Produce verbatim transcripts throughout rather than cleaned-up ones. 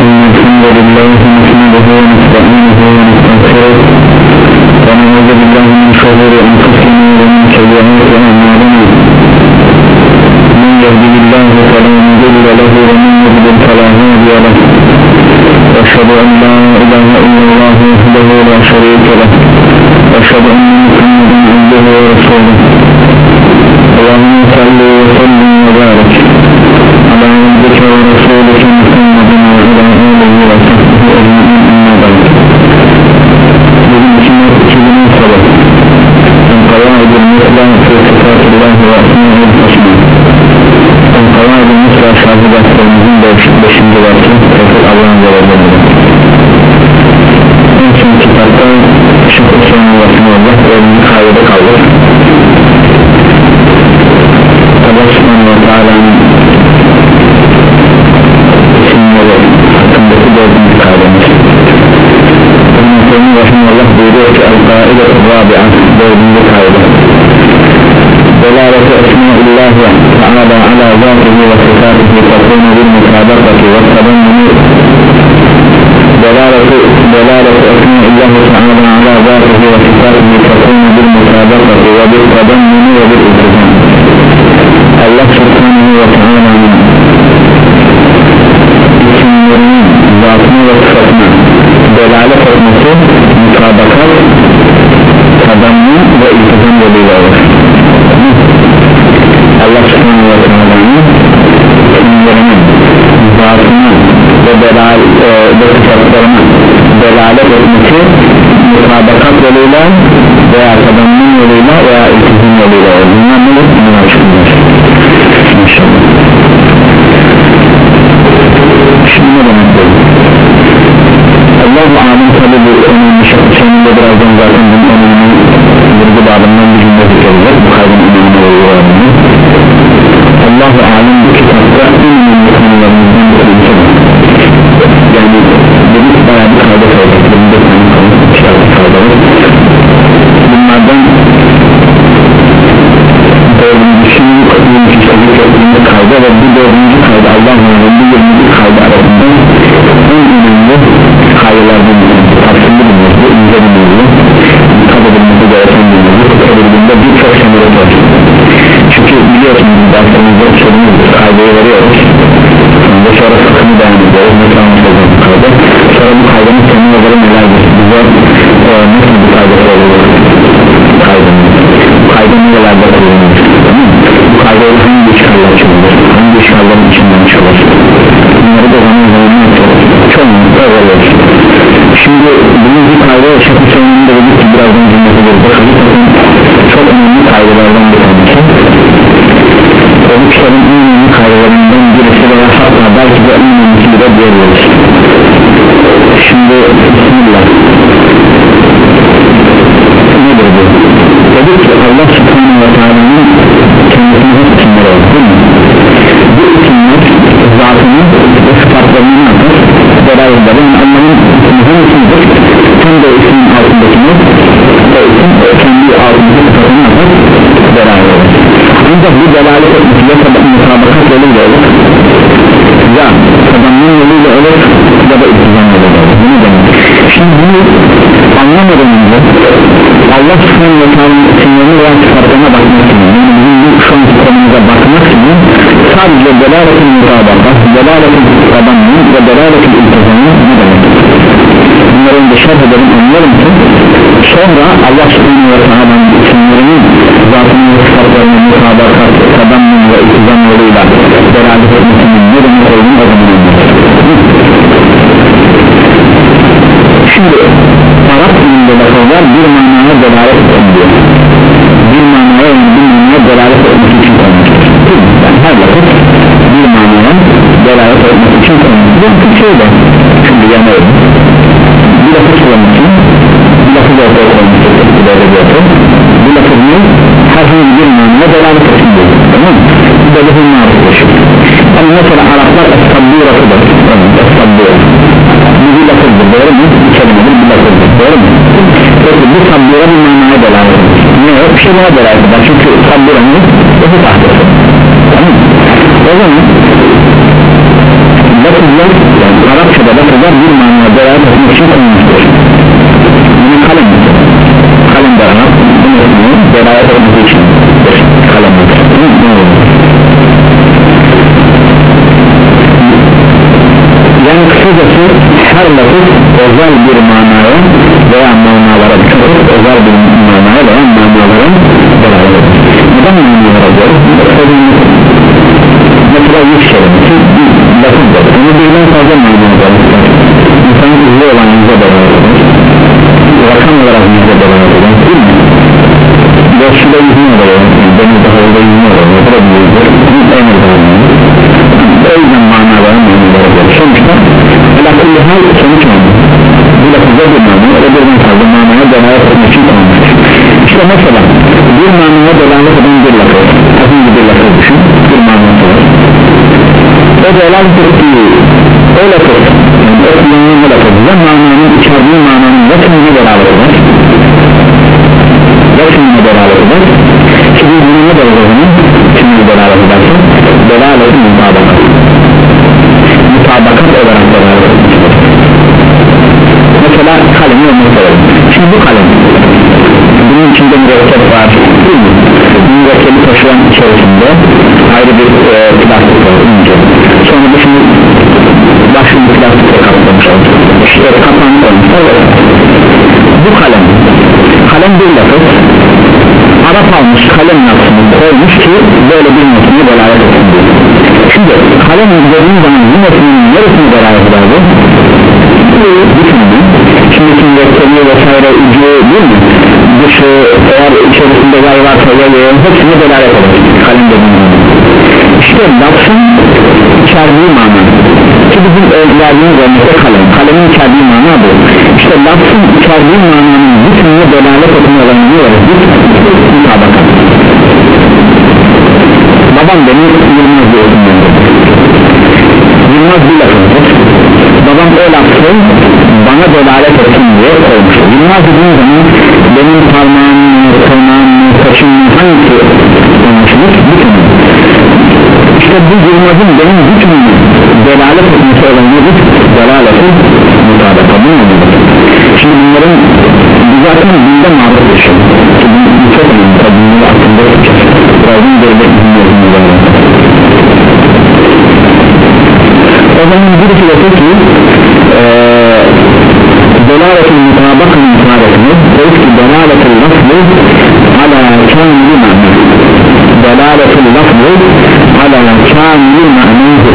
الحمد لله نحمده ونستعينه ونستغفره ونعوذ بالله من شرور أنفسنا ومن سيئات أعمالنا من يهده الله فلا مضل له ومن يضلل فلا هادي له وأشهد أن لا إله إلا الله وحده لا شريك له وأشهد أن محمدا عبده ورسوله اللهم صل وسلم وبارك على عبدك ورسولك محمد وعلى آله وصحبه أجمعين أما بعد. Bugün iki bin sabah القواعد المثلى في صفات الله وأسمائه الحسنى. القواعد المثلى şahıdat sevimizin beşinci versiyon Resul Allah'ın verileridir. En son kitapta şıkkı sonrasını Allah ölümü kaydede kalır. Allah subhanahu wa ta'ala'nın isimleri hakkındaki dördüncü kaydemiz. Ümmetlerin Rahimullah buyuruyor ki El-Qaide Rabi'a dördüncü kaydı. Delaleti esmaillahi ta'ala ala zatihi ve sıfatihi takunu bil mutabakati ve tabammuni. Delaleti Delaleti esmaillahi ta'ala ala zatihi ve sıfatihi takunu bil mutabakati ve bil tabammuni ve bil iltizam. Allah subhanahu ve ta'ala'nın isimlerinin zatına ve sıfatına delalet etmesi mutabakat, tadammun ve iltizam yoluyla olur. Allah subhanahu ve ta'ala'nın isimlerinin zatına ve delalet e, ve sıfatlarına delalet etmesi mutabakat yoluyla veya tadammun yoluyla veya iltizam yoluyla olur. Bunlar ne olur? Bunlar açıklanır İnşallah. Şimdi ne demek bu? Allah-u Alem tabi bu önemli şartı sonunda birazdan zaten bunun önemli vurgu bağlamından bir cümle zikredilir. Bu kaydın önemli oluyor. Allah-u Alem bu kitapta en önemli konularımızdan birisi var. Yani dedik bayağı bir kayda sayacak. Bunda senin kayda işareti kayda var. Bunlardan dördüncüsünün dördüncü kayda ve bu dördüncü kayda Allah'ın bu yirminci kayda arasında en önemli kaydalardan tafsirli bulunur, bu ince bulunur, dikkat edilmesi gereken bulunur, dikkat edildiğinde birçok semiret var. Çünkü biliyorsunuz dersimizde sorumuz kaydayı veriyoruz, ve sonra sıkını beyan ediyoruz, mesela mesela bu kayda, sonra bu kaydanın semiretleri nelerdir, bize e, nasıl bir kaydası olur kaydının, bu kayda nerelerde kullanılır, bu kaydayı hangi işgaller çıkılır, hangi işgallerin içinden çıkılır, bunları da zaman zaman yapıyoruz, çoğunlukla veriyoruz. Şimdi bunun bir kayda şakı sonunda dedik ki birazdan cümletidir, çok önemli kaydalardan bir tanesi. O bu kitabın en önemli kaydalarından birisi veya hatta belki de en önemlisi de diyebiliriz. Şimdi Bismillah, nedir bu? Dedik ki Allah subhanahu ve ta'ala'nın kendisine hep isimleri var, değil mi? Bu isimler zatını ve sıfatlarını atar, beraberler. Allah'ın isimleri isimdir, hem de ismin altındakini o isim kendi altındaki sıfatını atar, beraberler. Ancak bu delalet etmesi ya mutabakat yoluyla olur, ya tadammun yoluyla olur, ya da iltizam yoluyla olur. Bunu demek. Şimdi bunu anlamadan önce Allah subhanahu ve ta'ala'nın isimlerine veya sıfatlarına bakmak için, yani bizim bu şu anki konumuza bakmak için sadece delaletin mutabakat, delaletin tadammun ve delaletin iltizamı ne demek? Bunların da şerh edelim, anlayalım ki sonra Allah subhanahu ve ta'ala'nın isimlerinin zatının ve sıfatlarının mutabakat, tadammun ve iltizam yoluyla delalet etmesinin ne demek olduğunu o zaman anlayalım. Şimdi Arap dilinde lafızlar bir manaya delalet ediyor. Bir manaya yani bir manaya delalet etmesi için konmuştur. Yani her lafız bir manaya delalet etmesi için konmuştur. Bu şöyle, şimdi yanayım. Bir lafız kullanmışsın, bir lafız ortaya kullanmışsın, bu lafızın herhangi bir manaya delalet ediyor. Tamam mı? Bu da lafızın marifleşir. Ama mesela Araplar es-sabbûratı es-sabbûratı bu bir lafızdır, doğru mu? Bir kelimedir, bir lafızdır, doğru mu? Peki bu sabbûra bir manaya delalet ediyor. Ne yok? Bir şey buna delalet ediyor. Çünkü sabbûranın öfü tahtası. Tamam mı? O zaman lafızlar, yani Arapçada lafızlar bir manaya delalet etmek için konulmuştur. Bunu kalem kalem de Arap bunu delalet etmek için kalem yani kısacası her lafız özel bir manaya veya manalara dikkat et, özel bir manaya veya manalara delalet et. Neden manalara diyoruz? Mesela yüz kelimesi bir lafızdır. Bunu birden fazla manaya delalet eder. İnsanın hızlı olan yüze delalet eder. Rakam olarak yüze delalet eder. Değil mi? Boşluğda yüzüne delalet eder. Denizde havada yüzüne delalet eder. Bu da bir yüzdür. En azından o yüzden manalara manalara eder. Sonuçta alakalı hal sonuç oldu. Bu lafızda bir manaya o birden fazla manaya delalet etmek için olmuştur. İşte mesela bir manaya delalet eden bir lafız, az önce bir lafız düşün, bir manası var. O delalet ettiği o lafız, yani o kullanılan lafız ve mananın içerdiği mananın ya tümüne delalet eder ya tümüne delalet eder ki bir tümüne delalet eder tümüne delalet ederse delalet mutabakat mutabakat olarak delalet etmiştir. Mesela kalemi olmak olur. Şimdi bu kalem bunun içinde mürekkep var değil mi? Mürekkebi taşıyan içerisinde ayrı bir e, plastik var ince. Sonra bu şimdi başka bir plastikle kaplamış olacak. İşte kapağını koymuşlar. Bu kalem kalem bir lafız Arap almış kalem lafını koymuş ki böyle bir metni delalet etsin diye. Şimdi kalem dediğin zaman bu metnin neresini delalet eder bu? Bütününü. Şimdiki mürekkebi vesaire ucu değil mi? Dışı eğer içerisinde yay varsa yayı hepsini delalet eder kalem dediğin zaman. İşte lafın içerdiği mana ki bizim verdiğimiz örnekte kalem kalemin içerdiği mana bu. İşte lafın içerdiği mananın bütününe delalet etme olanı diyoruz biz mutabakat. Babam beni Yılmaz diyordum ben. Yılmaz bir lafızdır. Babam o lafı bana delalet etsin diye koymuş. Yılmaz dediğim zaman benim parmağım, tırnağım, saçım hangisi olmuştur? Bütün. İşte bu Yılmaz'ın benim bütün delalet etmesi olanı bir delaletin mutabakatı. Şimdi bunların zaten binde maruz bir şey. Bu çok önemli. Bunları aklında tutacağız. Birazdan böyle dinliyorum. O zaman birisi de ki delaletin mutabakatı mutabakatı belki delaletin lafzı ala kâmili ma'na delaletin lafzı ala kâmili ma'nâdır.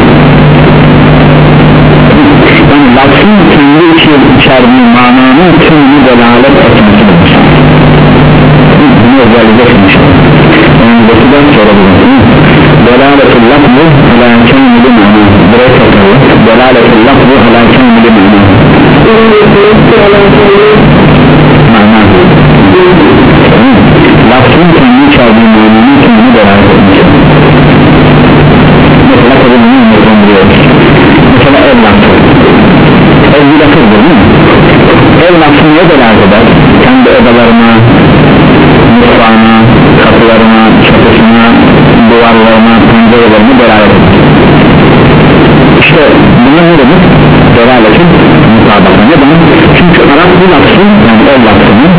Yani lafzın kendi içerdiği mananın tümünü delalet etmesidir. Bunu özellikle etmiştir. Yani bakıdan sonra bulunur. Delaletin lafzı ala kâmili ma'nâdır. Buraya sakalım. Delaletin lafzı ala kâmili ma'nâdır. Ma'nâdır. Lafzın kendi içerdiği mananın tümünü delalet etmesidir. Mesela tabi bunu anlatılıyoruz. Mesela ev lafzı. Ev bir lafızdır değil mi? Ev lafzı niye delalet eder? Kendi odalarına, mutfağına, kapılarına, çatısına, duvarlarına, pencerelerine delalet eder. İşte buna ne demek? Delaletin mutabakatı. Neden? Çünkü Arap bu lafzı, yani ev lafzının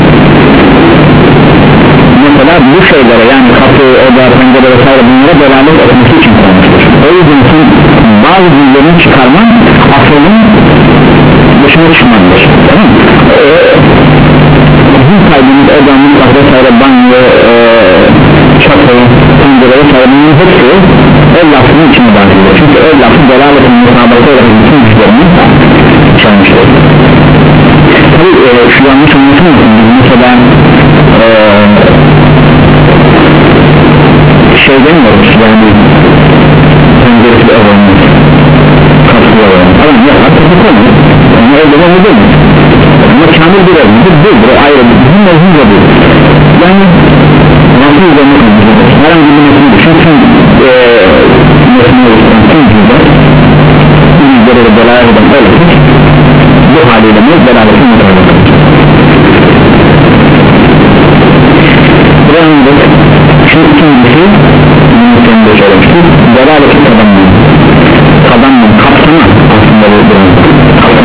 mesela bu şeylere yani kapı, oda, pencere vesaire bunlara delalet etmesi için konmuştur. O yüzden için bazı cümlelerini çıkarman aslının dışına çıkmandır. Tamam mı? Ee, bizim kaydımız oda, mutfak vesaire banyo, e, çatı, pencere vesaire bunların hepsi ev lafzının içine dahiliyor. Çünkü ev lafzı delaletin mutabakatı olarak bütün güçlerini çalmıştır. Tabii e, şu yanlış anlatılmasın. Mesela eee şey demiyoruz yani penceresi ev olmuş kapısı ev olmuş ama ya hatta bu konu onu evde ne demek ama kamil bir ev değildir o ayrı bizim evimiz de değil yani nasıl üzerine konuşuyoruz herhangi bir nesini düşün tüm nesini oluşturan tüm cüzler cüzleri de delalet eden öyle bu haliyle mi delaletin mutabakatı Buraya şu ikincisi Mümkünde söylemiştir Delaletin kazanmanı Kazanmanı kapsama aslında bu biraz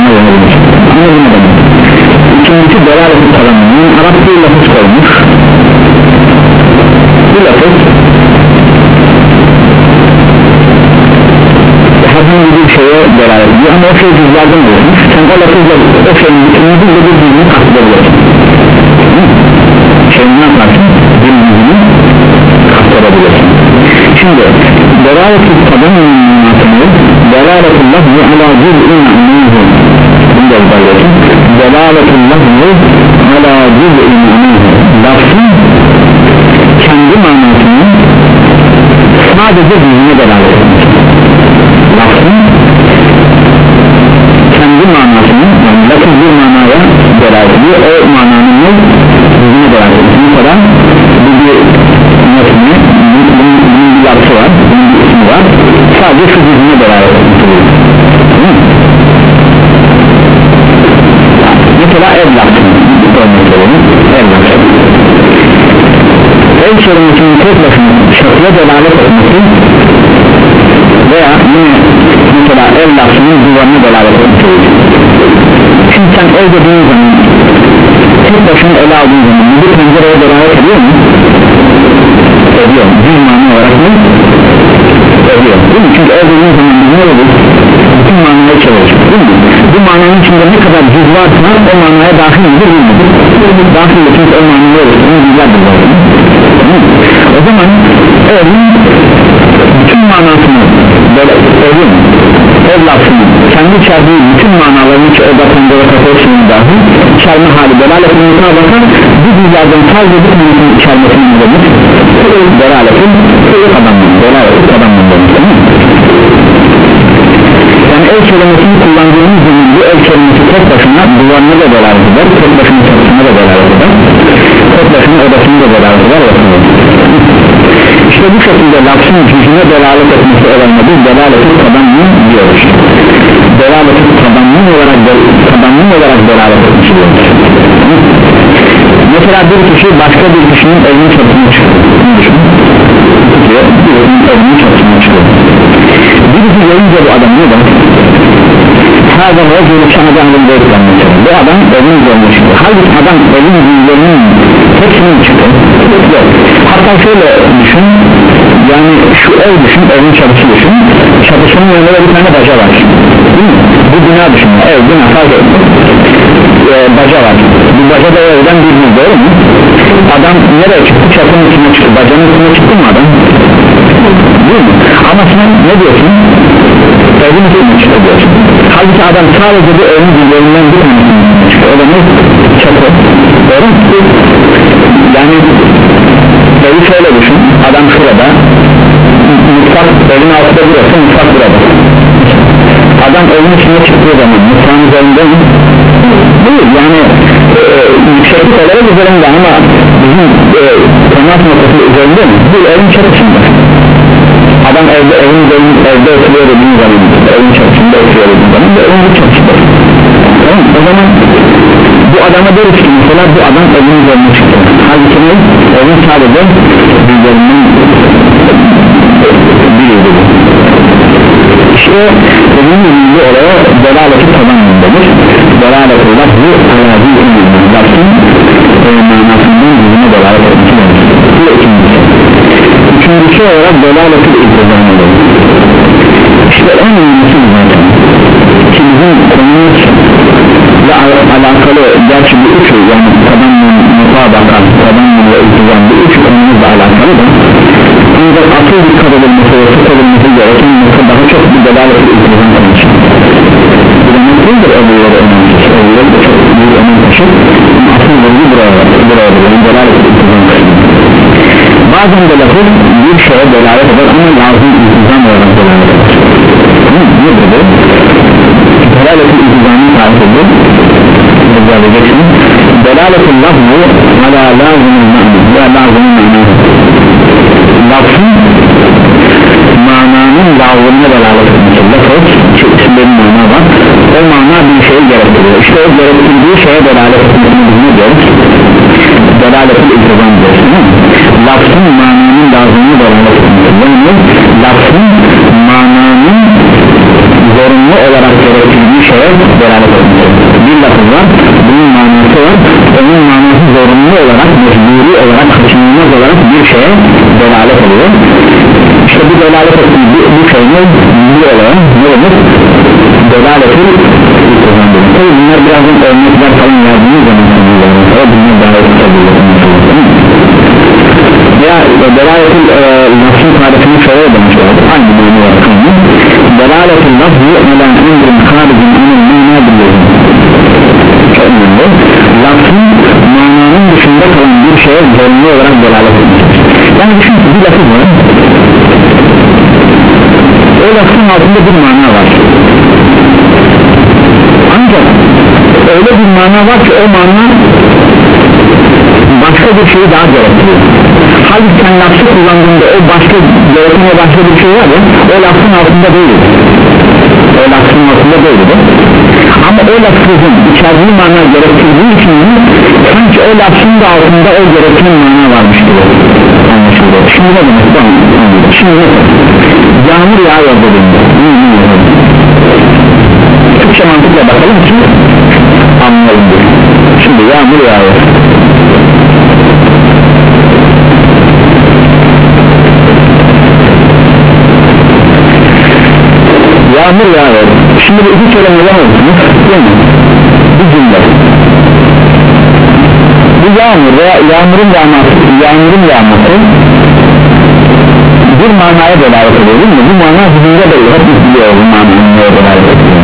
lafız herhangi bir şeye beraber ediyor ama o şey cüzlerden olmuş sen o lafızla o şeyin bütününü de bir cüzünü kastırabilirsin şeyini ne yaparsın? bir cüzünü kastırabilirsin şimdi delalet-i tabanının manasını delalet-ullah ve ala cüz'in anıyı bunu da izah delalet-ullah ve ala cüz'in anıyı lafzın kendi manasını sadece cüzüne delalet etmiş lafzın kendi manasını yani lafız bir manaya delalet ediyor o mananın cüzüne delalet ediyor mesela bu bir metni bunun bir lafzı var bunun bir ismi var sadece şu cüzüne delalet ediyor mesela ev lafzı ev lafzı ev kelimesinin tek başına şartıya delalet etmesi veya yine mesela ev lafzının duvarına delalet etmesi şimdi sen ev dediğin zaman tek başına ele aldığın zaman bir pencereye delalet ediyor mu? ediyor bir mani olarak mı? ediyor değil mi? Çünkü ev dediğin zaman biz ne olur? bütün manayı çevirir değil mi? bu mananın içinde ne kadar cüz varsa o manaya dahil midir bilmiyor dahil de çünkü o manayı oluşturan cüzlerdir o zaman evin bütün manasını böyle evin ev lafzını kendi içerdiği bütün manalarını ki o da pencere kapatışının dahil içerme hali delaletin mutabaka bu cüzlerden sadece bir tanesinin içermesinin nedir? delaletin adamın delaletin adamın yani ev kelimesini kullandığımız zaman bu ev kelimesi tek başına duvarına da delalet eder tek başına çatısına da delalet eder tek başına odasına da delalet eder işte bu şekilde lafzın cüzüne delalet etmesi olanına biz delaletin tabanını diyoruz delaletin tabanını olarak tabanını olarak delalet etmiş diyoruz mesela bir kişi başka bir kişinin evinin çatısına çıkıyor diyor evinin çatısına çıkıyor birisi görünce bu adam ne der? Her zaman o görüp sana canlı verirler bu adam evin üzerine çıkıyor halbuki adam evin üzerinin hepsinin çıkıyor yok hatta şöyle düşün yani şu ev düşün evin çatısı düşün çatısının yanında bir tane baca var değil mi? bu bina düşün ev bina fark ettim ee, baca var bu baca da evden bir bir doğru mu? adam nereye çıktı çatının içine çıktı bacanın içine çıktı mı adam? değil mi? ama sen ne diyorsun? evin içine çıktı diyorsun halbuki adam sadece bu evin üzerinden bir tanesini çıkıyor o da ne? çatı doğru mu? yani evi şöyle düşün adam şurada mutfak evin altında burası mutfak burada adam evin içine çıktığı zaman mutfağın üzerinde mi? değil yani e, yükseklik olarak üzerinde ama bizim e, temas noktası üzerinde mi? bu evin çatısında adam evde evin üzerinde evde oturuyor dediğin zaman evin çatısında oturuyor dediğin zaman ve evin çatısında tamam o zaman bu adama deriz ki mesela bu adam evin üzerine çıktı halbuki ne? evin sadece bizlerinden biriydi bu işte evin ünlü olaya delaleti tabanındadır delaletullah bu alazi ünlü lafzın manasından yüzüne delalet etmesi bu ikincisi üçüncüsü olarak delaletul iltizamıdır işte en önemlisi zaten ki bizim konumuzla alakalı gerçi bu üçü yani tabanın mutabaka tabanın ve iltizam bu üç konumuzla alakalı da ancak asıl dikkat edilmesi ve sık edilmesi gereken nokta daha çok bir delaletul iltizam konusu bu demek değildir öbürleri önemsiz öbürleri de çok büyük önem taşır asıl bilgi buraya buraya buraya delaletul iltizam konusu bazen de lafız bir şeye delalet eder ama lazım iltizam olarak delalet eder nedir bu? delaletul iltizamın tarifidir delaletul lafzı ala lazımın ma'ni ve lazımın ma'ni lafzın mananın lazımına delalet etmesi lafız ki isimlerin mana var o mana bir şeyi gerektiriyor işte o gerektirdiği şeye delalet etmesini biz ne diyoruz? delaletul iltizam diyoruz lafzın mananın lazımına delalet etmesi yani lafzın mananın zorunlu olarak gerektirdiği şeye delalet etmesi bir lafız var bunun manası var onun manası zorunlu olarak, mecburi olarak, kaçınılmaz olarak bir şeye delalet ediyor. İşte bu delalet ettiği bu, bu şey ne? Bu olan ne olur? Delaletin iltizamdır. Tabi bunlar birazdan örnekler falan verdiğiniz zaman bunlar daha etkiliyor. Veya delaletin e, lafzın tarifini şöyle demişlerdir. Aynı mani var. Delaletin lafzı neden indirin haricin anın mana biliyorum. Çok önemli. Lafzın mananın dışında kalan bir şeye zorunlu olarak delalet edilmiştir. Yani düşün ki bir lafı var. O lafzın altında bir mana var. Ancak öyle bir mana var ki o mana başka bir şeyi daha gerektiriyor. Halbuki sen lafzı kullandığında o başka gerektiğine başka bir şey var ya, o lafzın altında değildir. O lafzın altında değildir. Ama o lafzın içerdiği mana gerektirdiği için sanki o lafzın da altında o gerektiğin mana varmış gibi anlaşılıyor. Şimdi ne demek bu? Şimdi yağmur yağıyor dediğinde Türkçe mantıkla bakalım ki anlayalım diye. Şimdi yağmur yağıyor. Yağmur yağıyor. Şimdi bu iki kelime yapıyorsunuz değil mi? Bir cümle. Bu yağmur veya yağmurun yağması, yağmurun yağması bir manaya delalet ediyor değil mi? Bu mana zihinde belli. Hepimiz biliyoruz bu mananın neye delalet ediyor.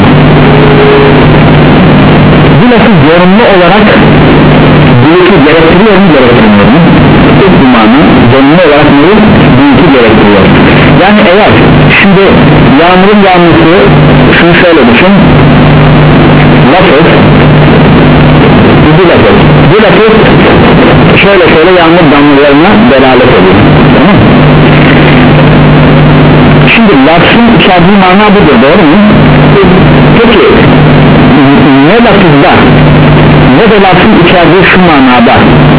Bu lafı zorunlu olarak büyükü gerektiriyor mu gerektirmiyor mu? Bu mana zorunlu olarak neyi? Büyükü gerektiriyor. Yani eğer şimdi yağmurun yağması şunu şöyle düşün, lafız bu lafız bu lafız şöyle şöyle yağmur damlalarına delalet ediyor, tamam mı? Şimdi lafzın içerdiği mana budur, doğru mu? Peki ne lafızda ne de lafzın içerdiği şu manada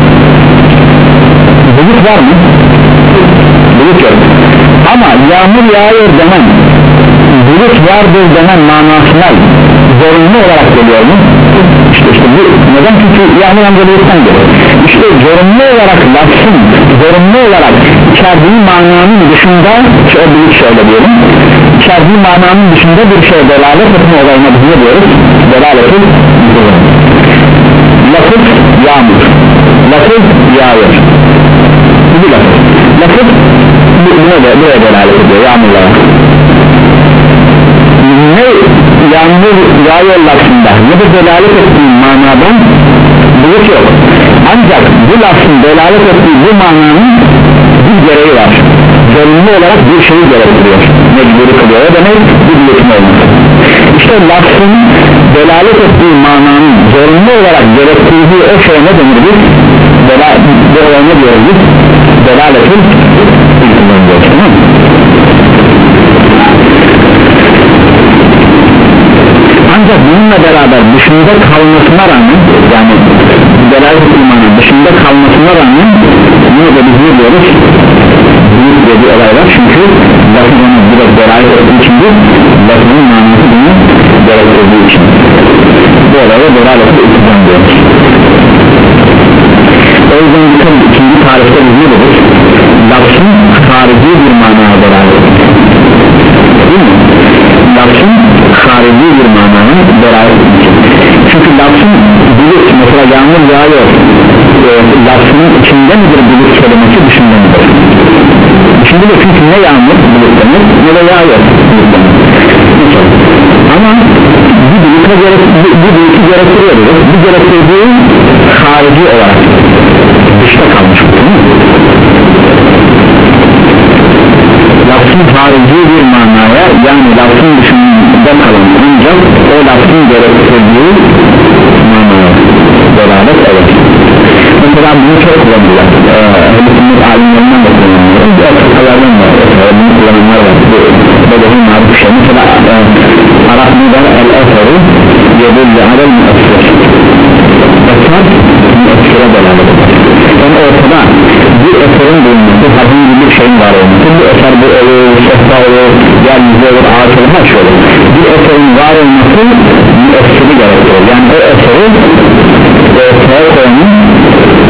bulut var mı? Bulut yok. Ama yağmur yağıyor demen, bulut vardır demen manasına zorunlu olarak geliyor mu? İşte, işte bu neden? Çünkü yağmur amca buluttan geliyor. İşte zorunlu olarak lafzın zorunlu olarak içerdiği mananın dışında, ki o bulut şöyle diyelim, içerdiği mananın dışında bir şeye delalet etme olayına biz ne diyoruz? Delaletin lafız yağmur, lafız yağıyor. Bu lafız lafız buna da buraya delalet ediyor yağmurlara. Ne yağmur yağıyor lafzında ne de delalet ettiği manadan bulut yok. Ancak bu lafzın delalet ettiği bu mananın bir gereği var. Zorunlu olarak bir şeyi gerektiriyor. Mecburi kılıyor. O demek bir bulutum olması. İşte lafzın delalet ettiği mananın zorunlu olarak gerektirdiği o şeye ne denir biz? Bu olay ne diyoruz biz? Delaletin iltimanı diyoruz, tamam mı? Ancak bununla beraber dışında kalmasına rağmen, yani delalet ilmanın dışında kalmasına rağmen yine de biz ne diyoruz? Büyük bir olay var, çünkü lafının biraz delalet ettiği için değil, lafının manası bunu gerektirdiği için bu olaya delalet iltimanı diyoruz. O yüzden tabii ikinci tarifte biz ne dedik? Lafzın harici bir manaya delalet değil mi? Lafzın harici bir manaya delalet edecek. Çünkü lafzın bulut, mesela yağmur yağıyor, e, lafzının içinde midir bulut kelimesi, dışında mıdır? Şimdi de çünkü ne yağmur bulut denir ne de yağıyor bulut denir. Ama bu buluta gerek, bu, bu bulutu gerektiriyor, bu gerektirdiği harici olarak dışta kalmış, değil mi? Lafzın harici bir manaya, yani lafzın dışında kalan ancak o lafzın gerektirdiği manaya delalet evet. Mesela bunu çok kullanıyorlar. Ehl-i sünnet alimlerinden de kullanıyorlar. Bu açıklardan da bunu kullananlar var. Bu da bir marif şey. Mesela Arap lider el-Efer'i yedilli alel müessir. Efer müessire delalet eder. Yani ortada bir eserin bulunması, herhangi bir şeyin var olması, bu eser bu olur, sehpa olur, yeryüzü olur, ağaç olur, her şey olur. Bir eserin var olması müessiri gerekiyor. Yani o eseri ortaya koyanın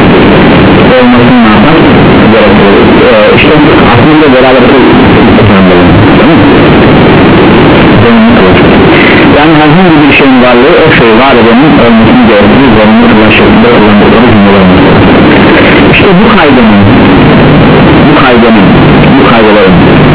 beraber yani herhangi bir şeyin varlığı o şey var edenin olmasını gerektiği zorunlu kılan şeklinde kullandıkları cümleler. İşte bu kaydenin bu kaydenin bu kaydelerin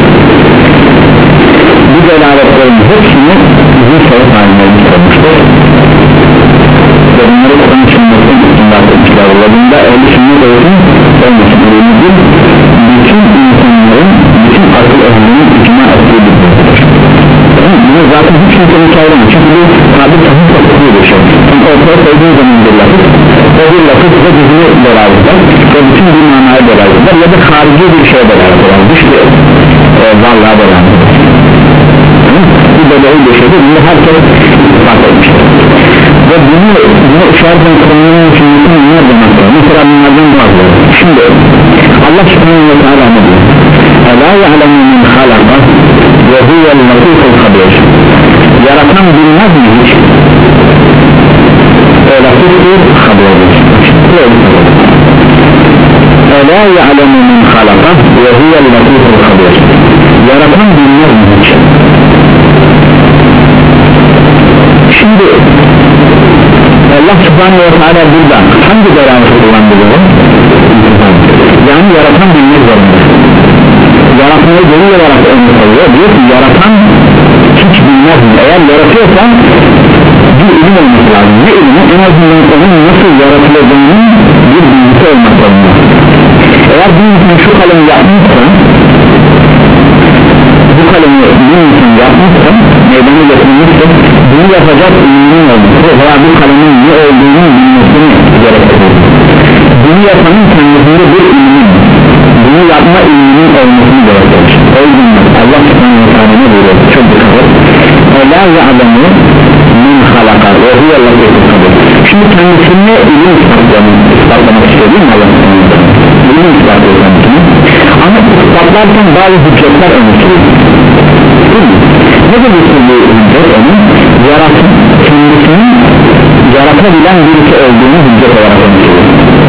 bu delaletlerin hepsini bizim sebep haline getirmiştir ve bunları Kur'an sünnetin istinbat etmişler. Bunda ehli sünnet olsun olmasın önemlidir. Bütün insanların, bütün akıl ehlinin icma ettiği bir durumdur. Bunu zaten hiç kimsenin çağıramıyor. Çünkü bu tabi tahmin ettiği bir şey. Çünkü ortaya koyduğu zaman bir lafız, o bir lafız ve dizini beraberler ve bütün bir manaya beraberler ya da harici bir şeye beraberler. Dış bir e, varlığa beraberler. Bu bedeyi bir şeydir. Bunu herkes ispat etmiştir. Ve bunu, bunu işaretten Kur'an'ın sünnetini bunlar demektir. Mesela bunlardan bazıları. Şimdi Allah subhanahu ve teala ne diyor? Ela ya'lemu min halaka ve huvel latiful habir. Yaratan bilmez mi hiç? O latiful habirdir. Ela ya'lemu min halaka ve huvel latiful habir. Yaratan bilmez mi hiç? Şimdi Allah subhanahu ve teala burada hangi beraber kullandırıyor? Yani yaratan bilmek zorunda. Yaratmayı geri olarak örnek alıyor. Diyor ki yaratan hiç bilmez mi? Eğer yaratıyorsa bir ilim olması lazım. Bir ilmi en azından onun nasıl yaratılacağının bir bilgisi olmak zorunda. Eğer bir insan şu kalemi yapmışsa, bu kalemi bir insan yapmışsa, meydana getirmişse, bunu yapacak ilminin olması veya bu kalemin ne olduğunu bilmesini gerektirir. Bunu yapanın kendisinde bir ilmin, bunu yapma ilminin olmasını gerektirir. O yüzden Allah subhanahu ve teala ne buyuruyor? Çok dikkat et. Ela ya'lemu min halaka ve huve latiful habir. Şimdi kendisine ilim ispatlamak istiyor değil mi Allah subhanahu ve teala? İlim ispatlıyor kendisine. Ama ispatlarken bazı hüccetler önemli. Ne demek bu hüccet onun? Yaratın, kendisinin yaratabilen birisi olduğunu hüccet olarak önemli.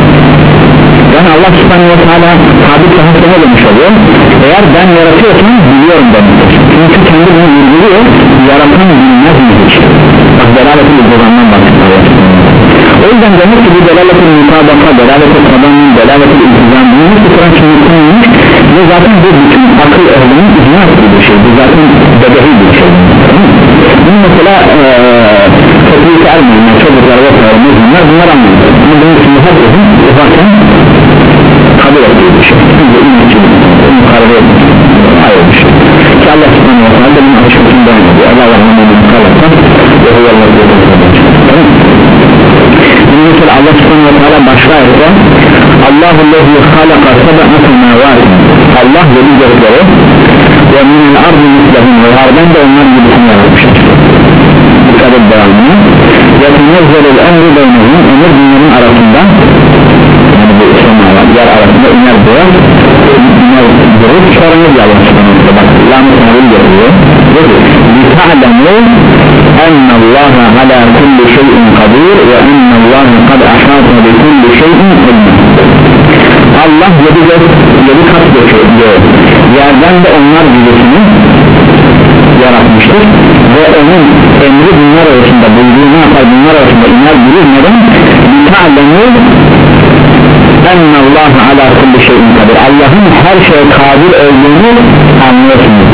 Yani Allah subhanahu ve teala sabit sahiplerine demiş oluyor. Eğer ben yaratıyorsam biliyorum demektir. Çünkü kendi bunu vurguluyor. Yaratan bilmez mi hiç? Bak delaletin ilgizandan bahsediyor. O yüzden demek ki bu delaletin mutabaka, delaletin tabanın, delaletin ilgizan bunu Kur'an sünnetinmiş ve zaten bu bütün akıl ehlinin icma ettiği bir şey. Bu zaten bedehi bir şey. Bunu mesela tepkisi ermeyin, çocuklar vesaire bunlar bunlar anlıyor. Ama bunun için herkesin zaten kabul ettiği bir şey. Çünkü ümmetçi mukarebe ettiği ayrı bir şey. Ki Allah subhanahu wa ta'ala bunun açıkçası devam ediyor. Allah Allah'ın mukallattan ve huyallah diye konuşuyor. Bunu mesela Allah subhanahu wa ta'ala başka ayette Allahu lezi halaka sab'a semavatin. Allah yedi gökleri ve minel ardı mislehum ve yardan da onlar gibisini yaratmıştır. Bu kadar devamlı. Ve tenezzelul emri beynehum, emir dinlerin arasında, yani bu semalar yer arasında iner duvar, iner durup sonra ne diyor Allah subhanahu wa ta'ala? Lanet sanırım getiriyor. لِتَعْلَمُوا أَنَّ اللّٰهَ عَلَى كُلِّ شَيْءٍ قَدِيرٌ وَأَنَّ اللّٰهَ قَدْ أَحَاطَ بِكُلِّ شَيْءٍ عِلْمًا. Allah yedi gök, yedi kat göçüyor. Yerden de onlar gibisini yaratmıştır ve onun emri bunlar arasında, buyruğu ne yapar bunlar arasında iner durur. Neden? لِتَعْلَمُوا أَنَّ اللّٰهَ عَلَى كُلِّ شَيْءٍ قَدِيرٌ. Allah'ın her şeye kadir olduğunu anlıyorsunuz.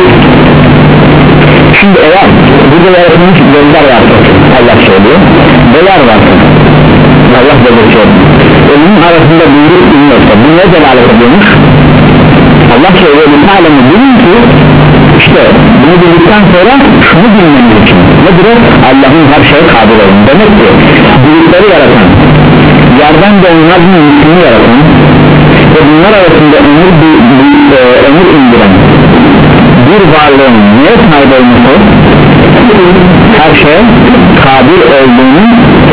Şimdi eğer burada yaratılmış gözler varsa Allah söylüyor, beler varsa Allah belirtiyor. Onun arasında buyruk bilmiyorsa bu ne delalet ediyormuş? Allah söylüyor, bir alemi bilin ki işte bunu bildikten sonra şunu bilmeniz için nedir o? Allah'ın her şeye kadir olun. Demek ki büyükleri yaratan, yerden de onların mülkünü yaratan ve bunlar arasında ömür, e, ömür indiren bir varlığın neye sahip olması her şeye kadir olduğunu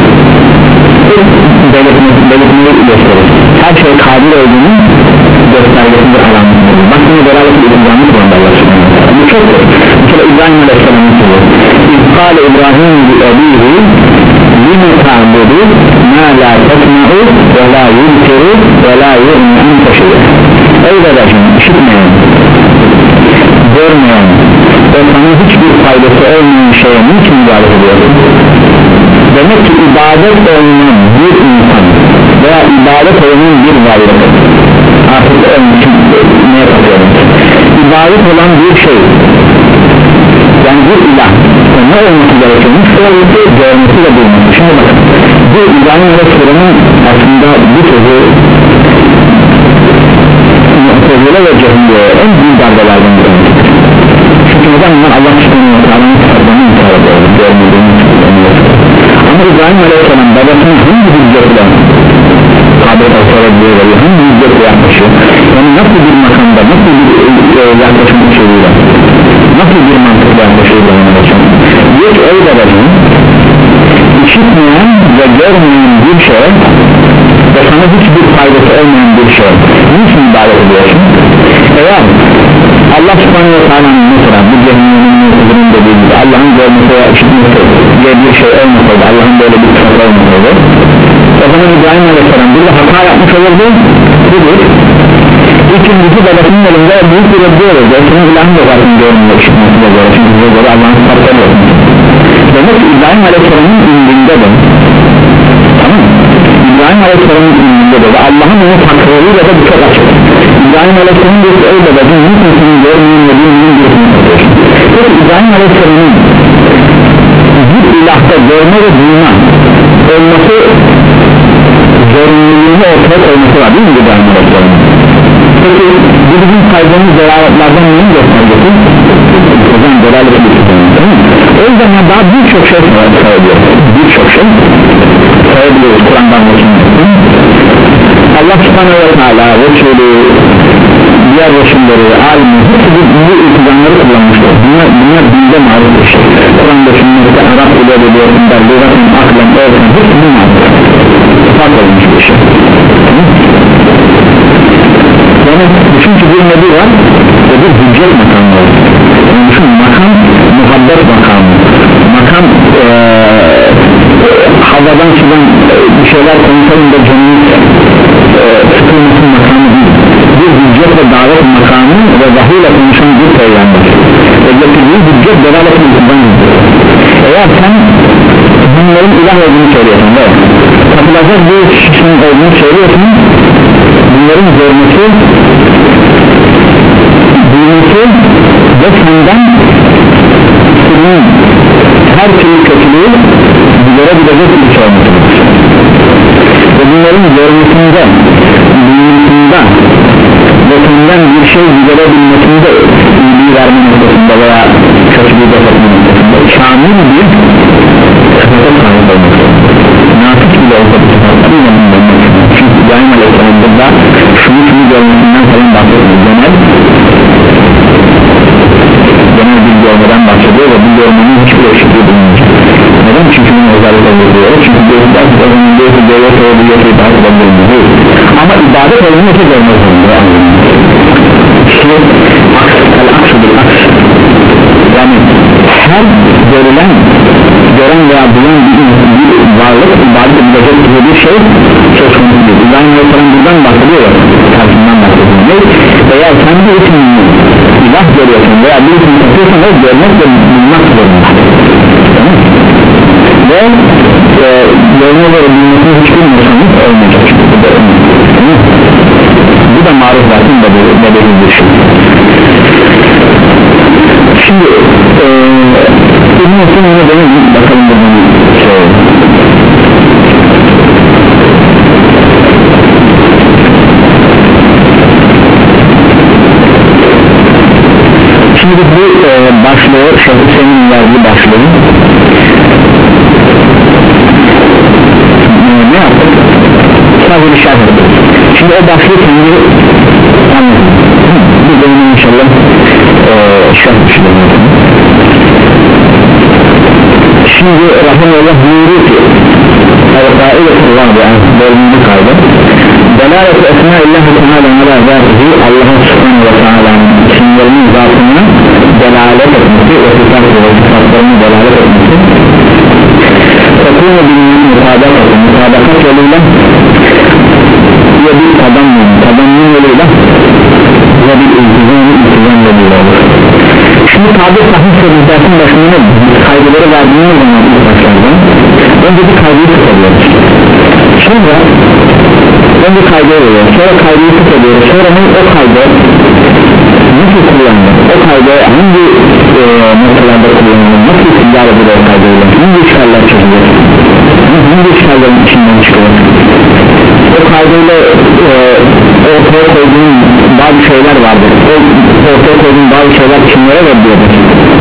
belirtmeyi gösterir. Her şeye kadir olduğunu göstergesidir, alamettir. Bak bunu delaletin ilgizanlı kullandı Allah subhanahu wa ta'ala. Bu çoktur. Mesela İbrahim Aleyhisselam'ın soruyor. İzkâle İbrahim bi ebihi lime ta'budu ma la tesma'u ve la yulkiru ve la yu'min teşeyyü. Ey babacığım işitmeyin. görmeyen ve sana hiçbir faydası olmayan şeye niçin ibadet ediyorsun? Demek ki ibadet olmayan bir insan veya ibadet olmayan bir varlık, artık onun için ne yapıyorum? İbadet olan bir şey, yani bir ilah, ne olması gerekiyormuş? Öyle görmesi ve bulması. Şimdi bakın, bu İbrahim Aleyhisselam'ın aslında bu sözü Mu'tezile ve Cehmiye en büyük darbelerden bir tanesi. Çünkü neden bunlar Allah Subhanahu ve Teala'nın kitabını inkar ediyordu, görmediğini tutuyor. Ama İbrahim Aleyhisselam babasının hangi hüccetle Habet Aleyhisselam'ı veriyor, hangi hüccetle yaklaşıyor? Yani nasıl bir makamda, nasıl bir e, yaklaşım içeriğiyle, nasıl bir mantıkla yaklaşıyor İbrahim Aleyhisselam? Diyor ki ey babacığım, işitmeyen ve görmeyen bir şey ve sana hiçbir faydası olmayan bir şey niçin ibadet ediyorsun? Eğer Allah Subhanahu ve Teala'nın mesela bu cehennemin huzurun dediği gibi Allah'ın görmesi veya işitmesi diye bir şey olmasaydı, Allah'ın böyle bir sıfatı olmasaydı, o zaman İbrahim Aleyhisselam burada hata yapmış olurdu. Budur. İkincisi babasının elinde büyük bir reddi olurdu. Senin ilahın da zaten görmüyor işitmesi de göre, çünkü bize göre Allah'ın sıfatı olurdu. Demek ki İbrahim Aleyhisselam'ın indinde de, tamam mı? İbrahim Aleyhisselam'ın indinde de Allah'ın onu takdirliğiyle de bu çok açık. İbrahim Aleyhisselam'ın bir öyle babacığım niçin senin görmeyen ve bilmeyen birisini tutuyorsun? Peki İbrahim Aleyhisselam'ın bir ilahta görme ve duyma olması zorunluluğunu ortaya koyması var değil mi İbrahim Aleyhisselam'ın? Peki bu bizim saydığımız delaletlerden neyi göstergesi? O zaman delalet edildi. O yüzden daha birçok şey sayabiliyor. Birçok şey sayabiliyoruz Kur'an'dan geçinmesi. Allah Subhanahu ve Teala Resulü, diğer Resulleri, alimi, hepsi bu, bu iltizamları kullanmışlar. Bunlar, bunlar dinde maruz bir şey. Kur'an'da şunları Arap ile ediyorsun, derliğin, aklen, öğren, hepsi bu maruz. Fark olmuş bir şey. Yani çünkü bir nebi var ve bir hüccet makamı var. Yani düşün, makam muhabbet makamı, makam ee, havadan sudan bir şeyler konuşalım da canını ee, sıkılmasın makamı değil. Bir hüccet ve davet makamı ve vahiyle konuşan bir peygamber ve getirdiği hüccet devaletin içinden gidiyor. Eğer sen bunların ilah olduğunu söylüyorsun ve tapılacak bir kişinin olduğunu söylüyorsun, bunların görmesi, duyması ve senden senin her türlü kötülüğü giderebilecek bir şey olmasıdır. Ve bunların görmesinde, duymasında ve senden bir şey giderebilmesinde, iyiliği verme noktasında veya kötülüğü defetme noktasında şamil bir sıfata sahip olması. Nasip bile olsa bir sıfata bulunmak. Çünkü İbrahim Aleyhisselam burada şunu şunu görmesinden falan bahsediyor. Genel genel bir görmeden bahsediyor ve bu görmenin hiçbir eşitliği bulunmayacak. Neden? Çünkü bunu özellikle oluyor. Çünkü gözler o zaman diyor ki devlet oluyor ki ibadet olmuyor. Ama ibadet olmuyor ki görmez oluyor. İşte aks, el aks, yani her görülen, gören veya duyan bir, bir varlık ibadet edilecek gibi bir şey söz konusu değil. İbrahim Aleyhisselam buradan bahsediyor ya, karşından bahsediyor. Eğer sen bir ismini ilah görüyorsun veya bir ismini satıyorsan o görmek ve bulmak zorunda. Ve e, görme ve bulmasını hiç bilmiyorsanız olmayacak. Bu da maruz zaten bedeli bir şey. Şimdi e, İbn-i Sinan'a dönelim bakalım da bunu söyleyeyim. Şimdi bu e, başlığı Şeyh Hüseyin'in verdiği başlığı ne yaptık? Sadece bir şart ettik. Şimdi o başlığı kendi anladım. Bu benim inşallah e, şart düşünüyorum. Şimdi Rahmanullah buyuruyor ki el-Qa'iletullah yani bölümünü kaydı Delalet-i Esma-illahi Teala ala zâtihi Allah'ın Subhanahu ve Teala'nın isimlerinin zatına delalet etmesi ve sıfatlarını delalet etmesi Tekûne bilmenin mutabakatı mutabakat yoluyla ve bir tadammun tadammun yoluyla ve bir iltizam iltizamla bir olur. Şimdi tabir sahih sözü dersin başında kaydeleri verdiğimiz zaman ilk başlardan önce bir kaydeyi tutuyoruz, sonra önce kaydeyi veriyoruz, sonra kaydeyi tutuyoruz, sonra o kaydı nasıl kullanılır, o kaydı hangi e, noktalarda kullanılır, nasıl istihdar edilir o kaydıyla, hangi işgaller çözülür, hangi işgallerin içinden çıkıyor, o kaydıyla e, ortaya koyduğun bazı şeyler vardır, o ortaya koyduğun bazı şeyler kimlere reddiyordur,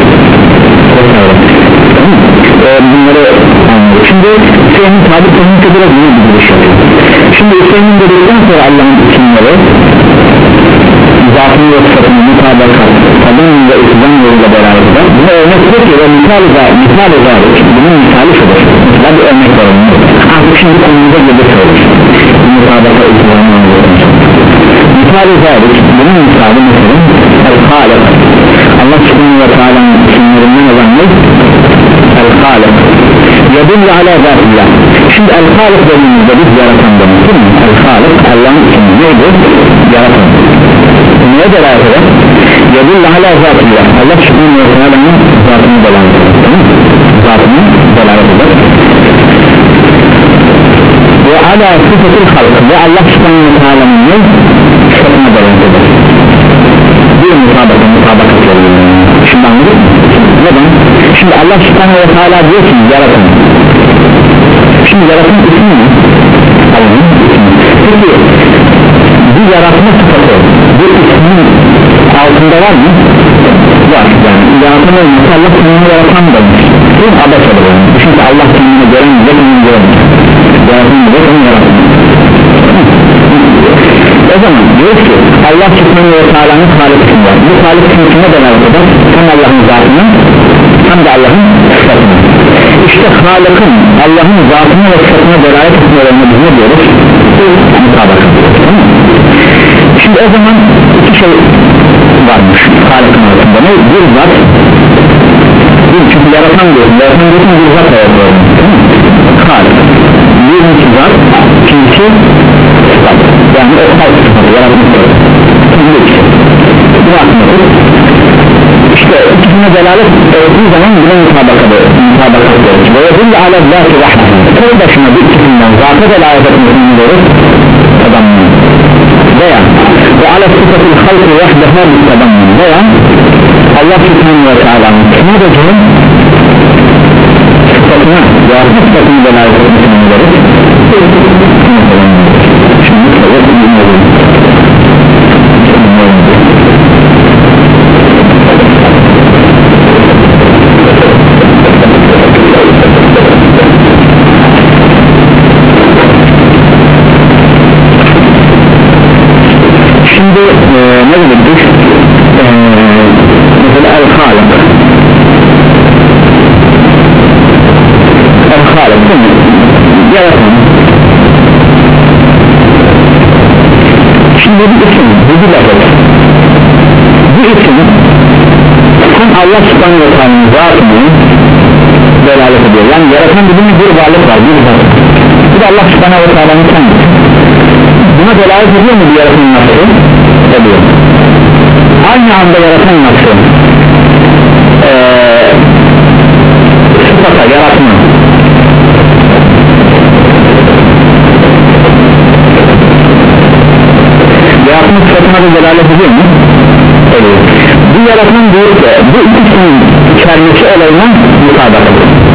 e, bunları anlıyor. Şimdi Hüseyin'in tabi konuyla biraz iyi bir giriş yapıyor. Şimdi Hüseyin'in dedikten sonra Allah'ın isimleri zatını ve sıfatını mutabakat tadım ve iktidam yoluyla beraber buna örnek ediyor ki ve misal-i misal zalik bunun misali şudur, mesela bir örnek verelim. Artık şimdi konumuza gelip olur mutabakat iktidamı anlıyoruz. Misal-i zalik bunun misali mesela el-Halik, Allah subhanahu ve teala'nın isimlerinden olan ne? El-Halik yedullu ala zatillah. Şimdi el-Halik dediğimizde biz yaratan demek değil mi? El-Halik Allah'ın ismi neydi? Yaratan. Neye delalet eder? Yedullu ala zatillah. Allah subhanahu ve teala'nın zatını delalet eder. Zatını delalet eder. Ve ala sıfatil halk ve Allah subhanahu ve teala'nın ne? Sıfatına delalet eder. Bir mutabaka mutabakat oluyor. Şimdi anladın mı? Neden? Şimdi Allah subhanahu ve teala diyor ki yaratan. Şimdi yaratan ismi mi? Allah'ın ismi. Peki bu yaratma sıfatı bu ismin altında var mı? Var yani yaratan olmasa Allah kendini yaratan demiş. Bu abasadır yani. Çünkü Allah kendini göremeyecek onu göremeyecek. Yaratan bile onu yaratmıyor. O zaman diyor ki Allah subhanahu ve teala'nın Halik ismi var. Bu Halik ismine delalet eder. Hem Allah'ın zatını hem de Allah'ın sıfatını. İşte Halik'in Allah'ın zatını ve sıfatına delalet etmelerine biz ne diyoruz? Mutabakat. Şimdi o zaman iki şey varmış Halik'in altında. Ne? Bir zat bir çünkü yaratan diyorsun. Yaratan diyorsun bir zat ayarlıyorum. Halik. Bir iki zat ikincisi sıfat. Yani o halk sıfatı yaratmış sıfatı. Şimdi ikisi. Bu aklımdır. İşte ikisine delalet ettiği zaman buna mutabakat ediyoruz. Ve yedilli ala zat-ı rahmet. Tek başına bir ikisinden zata delalet etmesini diyoruz. Tadammun. Veya ve ala sıfatı halkı vahdeha bir tadammun. Veya Allah subhanahu ve teala'nın sadece sıfatına yaratma sıfatını delalet etmesini diyoruz. Şimdi evet bilmiyorum. Şimdi e, ne dedik? E, mesela el-Halik el-Halik değil mi? Yaratan. Şimdi bir isim, bu bir lafız. Bu isim hem Allah subhanahu ve teala'nın zatını delalet ediyor. Yani yaratan dediğimiz bir varlık var, bir zat. Bu da Allah subhanahu ve teala'nın kendisi. Buna delalet ediyor mu bir yaratan nasıl? Ediyor. Aynı anda yaratan nasıl? Ee, sıfata, yaratma. Yaratma sıfatına da delalet ediyor mu? Ediyor. Bu yaratan diyor ki bu ikisinin içermesi olayına mutabakat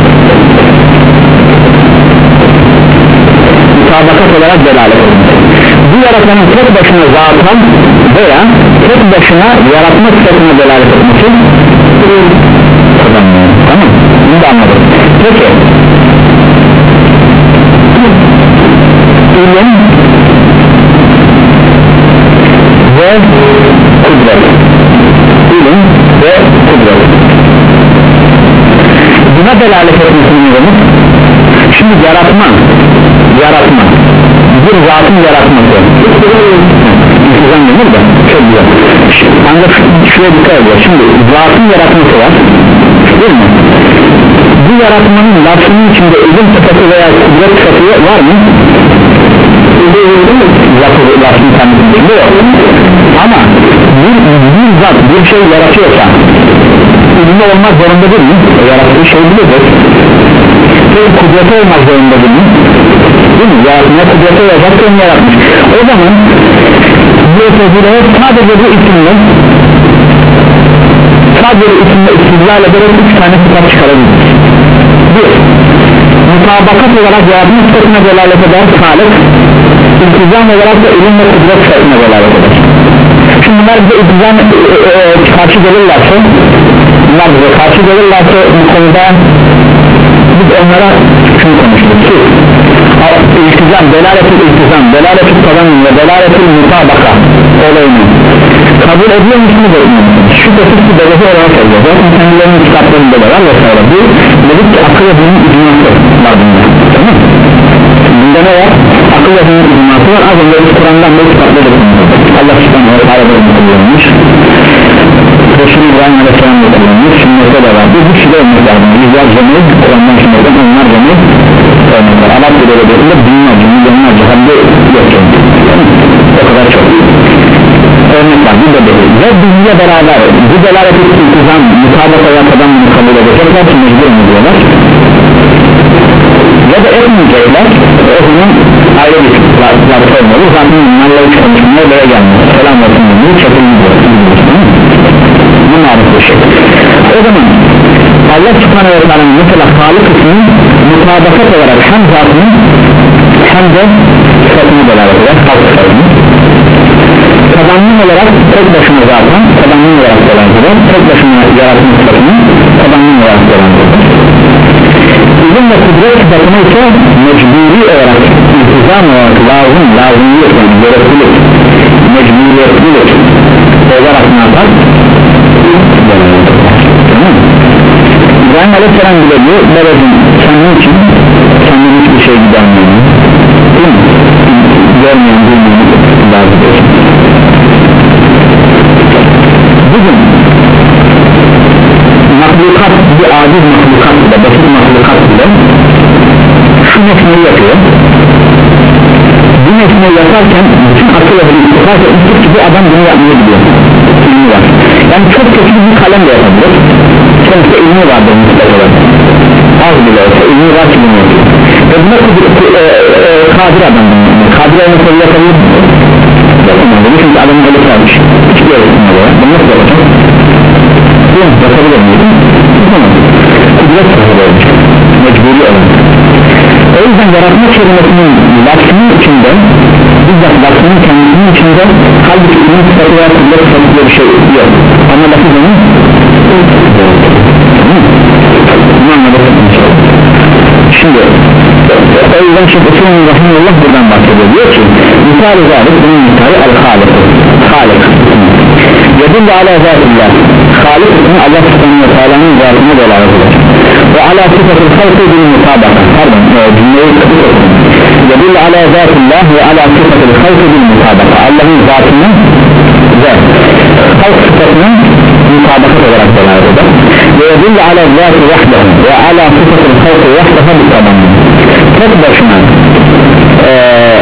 mutabakat olarak delalet ediyor. Bu yaratanın tek başına zaten veya tek başına yaratma sıfatına delalet etmesi kazanmıyor. Tamam, bunu da anladım. Peki ilim ve kudret, ilim ve kudret buna delalet etmesini demek. Şimdi yaratma yaratma bir zatın yaratması İntizam denir de çok güzel. Ancak şuraya dikkat ediyor. Şimdi zatın yaratması var değil mi? Bu yaratmanın lafının içinde ilim sıfatı veya kudret sıfatı var mı? Lafı, lafın kendisinde yok. Ama şey yaratıyorsa ilmi olmak zorunda değil mi? O yarattığı şey bilir. Peki kudreti olmak zorunda değil mi? Değil mi? Yaratmaya kudreti olacak onu yaratmış. O zaman bu tezgireye sadece bu isimle sadece bu isimle istidlal ederek üç tane sıfat çıkarabilir. Bir, mutabakat olarak yardım sıfatına delalet eder Halik, iltizam olarak da ilim ve kudret sıfatına delalet eder. Şimdi bunlar bize iltizam e, e, e, karşı gelirlerse bunlar bize karşı gelirlerse bu konuda biz onlara şunu konuştuk ki iltizam, delaletul iltizam, delaletul tabanın ve delaletul mutabaka olayını kabul ediyor musunuz da şüphesiz ki belirli olarak ediyor. Zaten kendilerinin kitaplarında da var vesaire. Bu dedik ki akıl ve dinin icması var bunda. Tamam mı? Bunda ne var? Akıl ve dinin icması var. Az önce Kur'an'dan bir kitapta da Allah subhanahu wa ta'ala da kullanmış. Resul-i İbrahim Aleyhisselam da kullanmış. Sünnette de var. Bu bir şey olmak lazım. Yüzler cemil, Kur'an'dan şimdiden onlar cemil olmaklar. Arap bir devletinde binlerce, milyonlarca haddi yok yani. O kadar çok örnek var. Bu da değil. Ve bizle beraber bu delalet iltizam mutabaka ve kadam bunu kabul edecekler ki mecbur mu diyorlar ya da etmeyecekler. O zaman ayrı bir zarfı olmalı. Zaten bunlarla hiç konuşmaya böyle gelmiyor. Selam olsun diye çekilmiyor. Bu marif bir şey. O zaman Allah subhanahu wa ta'ala mesela Halik ismini mutabakat olarak hem zatının hem de sıfatını delalet eder. Halk sıfatını tabanlı olarak tek başına zaten tabanlı olarak delalet eder. Tek başına yaratma sıfatını tabanlı olarak delalet eder. İlim ve kudret sıfatını ise mecburi olarak iltizam olarak lazım, lazımlık yani gereklilik, mecburiyetlilik olarak ne yapar? İbrahim Aleyhisselam bile diyor babacım sen ne için kendin hiçbir şey gidermiyorsun değil mi? Görmeyen duymayan bazı diyorsun. Bugün mahlukat bir aciz mahlukat bile basit mahlukat bile şu nesneyi yapıyor. Bu nesneyi yaparken bütün akıl ve istifat etmiştir ki bu adam bunu yapmaya gidiyor. İlmi var. Yani çok kötü bir kalem de yapabilir. Sonuçta ilmi vardır mutlaka. Az bile olsa ilmi var ki bunu yapıyor. Ve buna e, e, kadir adam bunu. Kadir olmasa yapabilir mi? Yapamadı. Çünkü adamın öyle kalmış. Hiçbir yere tutmadı ya. Bunu nasıl yapacak? Yok yapabilir miydim? Yapamadı. Kudret sahibi olmuş. Mecburi olan. O yüzden yaratma kelimesinin lafının içinde bizzat lafının kendisinin içinde halbuki ilim sıfatı veya kudret sıfatı diye bir şey yok. Ama lafı onun bunu anladık inşallah. Şimdi o yüzden Şeyh Usulü Rahimullah buradan bahsediyor. Diyor ki misal-i zalik bunun misali el-Halik Halik yedilli ala zatullah Halik ismi Allah subhanahu wa ta'ala'nın zatına delalet eder ve ala sıfatı halkı bil mutabaka pardon cümleyi kısa okudum yedilli ala zatullah ve ala sıfatı halkı bil mutabaka Allah'ın zatına ve halk sıfatının mutabakat olarak delalet eder ve yedilli ala zatı vahdehu ve ala sıfatı halkı vahdehu bil tabanın tek başına ee,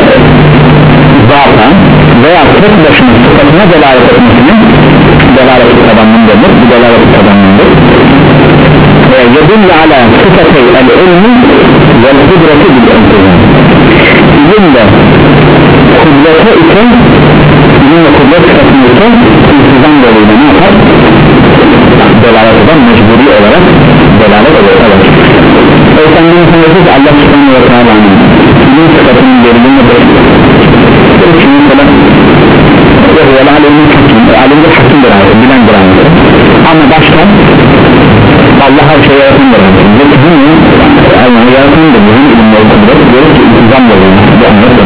zaten veya tek başına sıfatına delalet etmesinin delalet tabanındadır bu delalet tabanındadır yedilli ala sıfatı el-ilmi vel kudreti bil intizam ilimle kudreti ise ilimle kudret sıfatını ise intizam yoluyla ne yapar? Delalet eden mecburi olarak delalet eder o kendini sanıyoruz Allah subhanahu wa ta'ala'nın ilim sıfatının verildiğine de çünkü mesela ve alimdir hakim alimdir hakimdir abi bilendir abi ama başka Allah her şeyi yaratandır abi ve bunu yani yaratandır bizim ilimleri kudret diyoruz ki intizam yoluyla bu anlar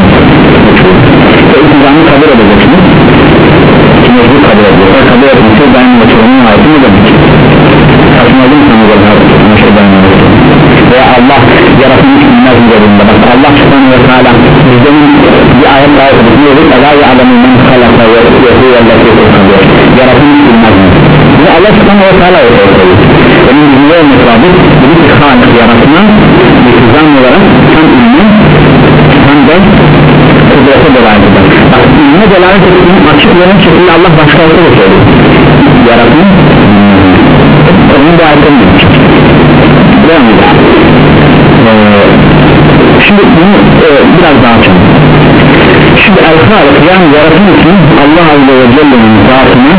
ve intizamı kabul edeceksiniz ki mecbur kabul ediyor ve kabul edilse daima oturmanın ayeti mi demek saçmaladın sanırım her şey daima oturmanın veya Allah yaratmış bilmez üzerinde bak Allah subhanahu ve teala bizden bir ayet daha okuyoruz Ela ya'lemu men halaka ve yehuyellezi okuyor yaratmış bilmez bunu Allah subhanahu ve teala okuyor onun bilgiye olmak lazım dedi ki Halik yaratma iltizam olarak hem ilmi hem de kudrete delalet eder bak ilme delalet ettiğini açık veren şekilde Allah başka olsa da söylüyor yaratın onun da ayrıca devam edelim. Ee, şimdi bunu e, biraz daha açalım. Şimdi el-Halik yani yaratın için Allah Azze ve Celle'nin zatını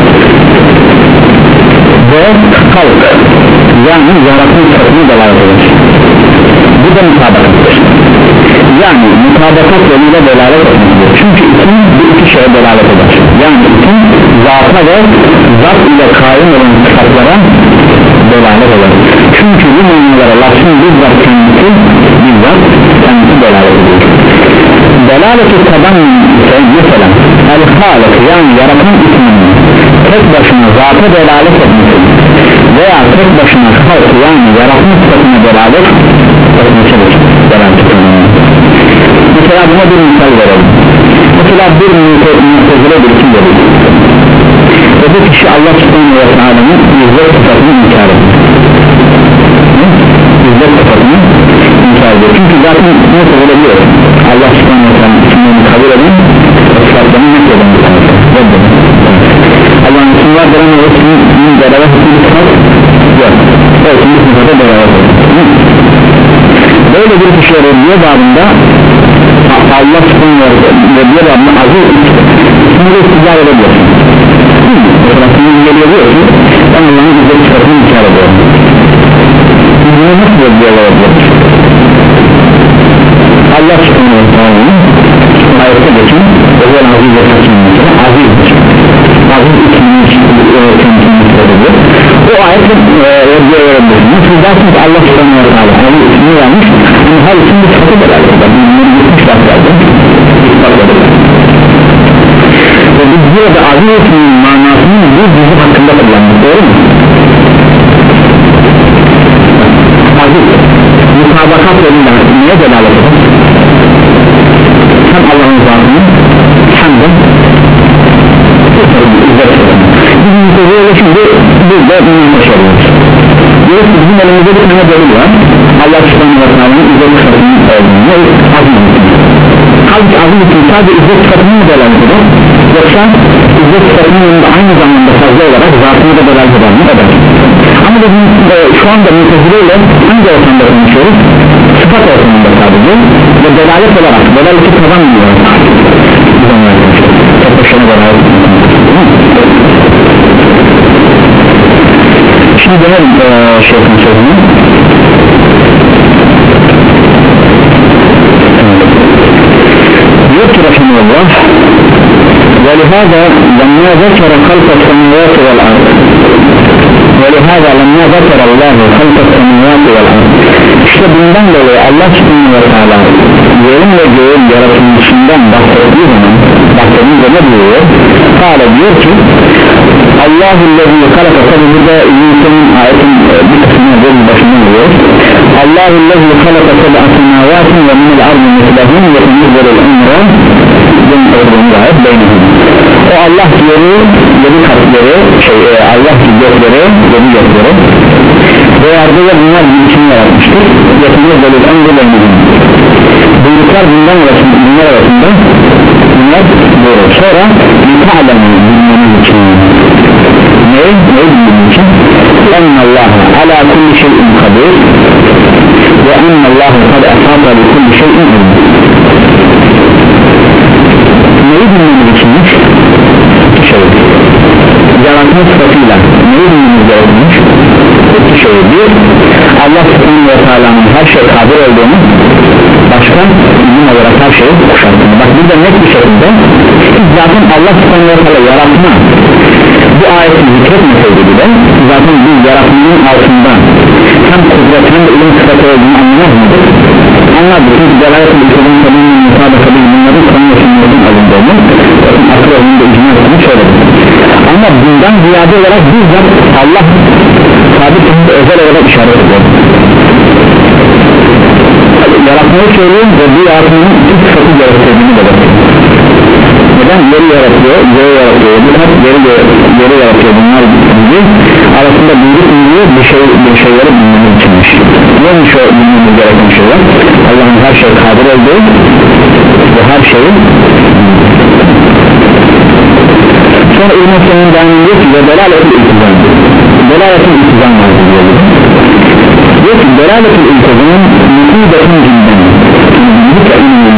ve halk yani yaratın sıfatını delalet eder. Bu da mutabakattır. Yani mutabakat yoluyla delalet etmektir. Çünkü isim bu iki şeye delalet eder. Yani isim zata ve zat ile kaim olan sıfatlara delalet eder. Çünkü bu manalara lafzın bizzat kendisi bizzat kendisi delalet ediyor. Delalet-i tabannin ise mesela el-Halik yani yaratan isminin tek başına zata delalet etmesi veya tek başına halk yani yaratma sıfatına delalet etmesidir. Mesela buna bir misal verelim. Mesela bir mutezile bir kim verir ve bu kişi Allah subhanahu ve teala'nın izzet sıfatını inkar ediyor. İzzet sıfatını inkar ediyor. Çünkü zaten mutezile diyor Allah subhanahu ve teala'nın isimlerini kabul edin ve sıfatlarını nekleden bir tanesi Allah'ın isim vardır ama o ismin beraber bir sıfat yok. O ismin sıfatı beraber böyle bir kişiye reddiye babında Allah subhanahu ve reddiye babında aziz ismini istidlal edebilirsin. Fotoğrafını geliyor diyor ki ben Allah'ın izzet sıfatını inkar ediyorum. Bunu nasıl reddiye edebilir? Allah subhanahu ve teala'nın ayette geçin özel aziz ve hakim mesela azizdir. Aziz ismini kendisini istedebilir. O ayetin reddiye verebilir. Nasıl dersiniz Allah subhanahu ve teala aziz ismini vermiş ama her isim bir sıfatı beraber bunları gitmiş laflardır ve biz burada aziz isminin manasını bir bizim hakkında kullandık, doğru mu? Aziz mutabakat yolunda niye delalet eder? Hem Allah'ın zatını hem de bizim müteziyle şimdi burada bunu başarıyoruz. Diyoruz ki bizim elimizde bir tane delil var. Allah subhanahu ve teala'nın izzet sıfatının olduğunu aziz ismi. Halbuki aziz ismi sadece izzet sıfatını mı delalet eder? Yoksa izzet sıfatının aynı zamanda fazla olarak zatını da delalet eder mi? Eder. Ama bizim e, şu anda mütezileyle hangi ortamda konuşuyoruz? Sıfat ortamında sadece ve delalet olarak delaleti kazanmıyor. Tek başına delalet şimdi dönelim e, şeyhin sözünü. diyor ki Rahimullah وَلِهَذَا لَمَّا ذَكَرَ خَلْقَ السَّمَاوَاتِ وَالْأَرْضِ وَلِهَذَا لَمَّا ذَكَرَ اللّٰهُ خَلْقَ السَّمَاوَاتِ وَالْأَرْضِ İşte bundan dolayı Allah subhanahu ve teala yerin ve göğün yaratılmışından bahsettiği zaman bahsedince ne diyor? Kâle diyor ki Allahüllezî halaka, tabi burada İbn-i ayetin bir kısmına bir başına diyor Allahüllezî halaka seb'a semâvâtin ve minel ardı mislehûn ve temizlerel emre o Allah yeri yedi katları şey, Allah gökleri yedi gökleri ve yardı ve bunlar için yaratmıştır yapılır böyle emrelerinin buyruklar bundan arasında bunlar arasında bunlar doğru sonra müte'alemin bilmemiz için ne? ne bilmemiz için? ennallâhe alâ kulli şeyin kadir ve ennallâhe kad ehâta bi kulli şeyin ilm neyi bilmemiz içinmiş? İki şey yaratma sıfatıyla neyi bilmemiz gerekmiş? İki şey bir Allah subhanahu ve teala'nın her şey kadir olduğunu başka ilim olarak her şeyi kuşattığını bak burada net bir şekilde zaten Allah subhanahu ve teala yaratma bu ayeti zikretmeseydi bile zaten biz yaratmanın altında hem kudret hem de ilim sıfatı olduğunu anlamaz mıdır? Anladık çünkü delalet-i ilkenin tamamen mutabakalı bunların Kur'an-ı Kerim'in alındığını bakın akıl önünde icma ettiğini söyledim ama bundan ziyade olarak bizzat Allah sabit özel olarak işaret ediyor yaratmayı söylüyor ve bu yaratmanın iki sıfatı gerektirdiğini de bakıyor neden? Yeri yaratıyor, yeri yaratıyor bu tarz yeri, yeri yaratıyor bunlar gibi arasında büyük büyük bir, şey, bir şeyleri bilmemiz içinmiş neymiş o bilmemiz gereken şeyler? Allah'ın her şey kadir olduğu ve her şeyin sonra İbn-i Seyyid'in devam diyor ki ve delaletul iltizam delaletul iltizam vardır diyor diyor ki delaletul iltizam nüfudatın cidden lütfen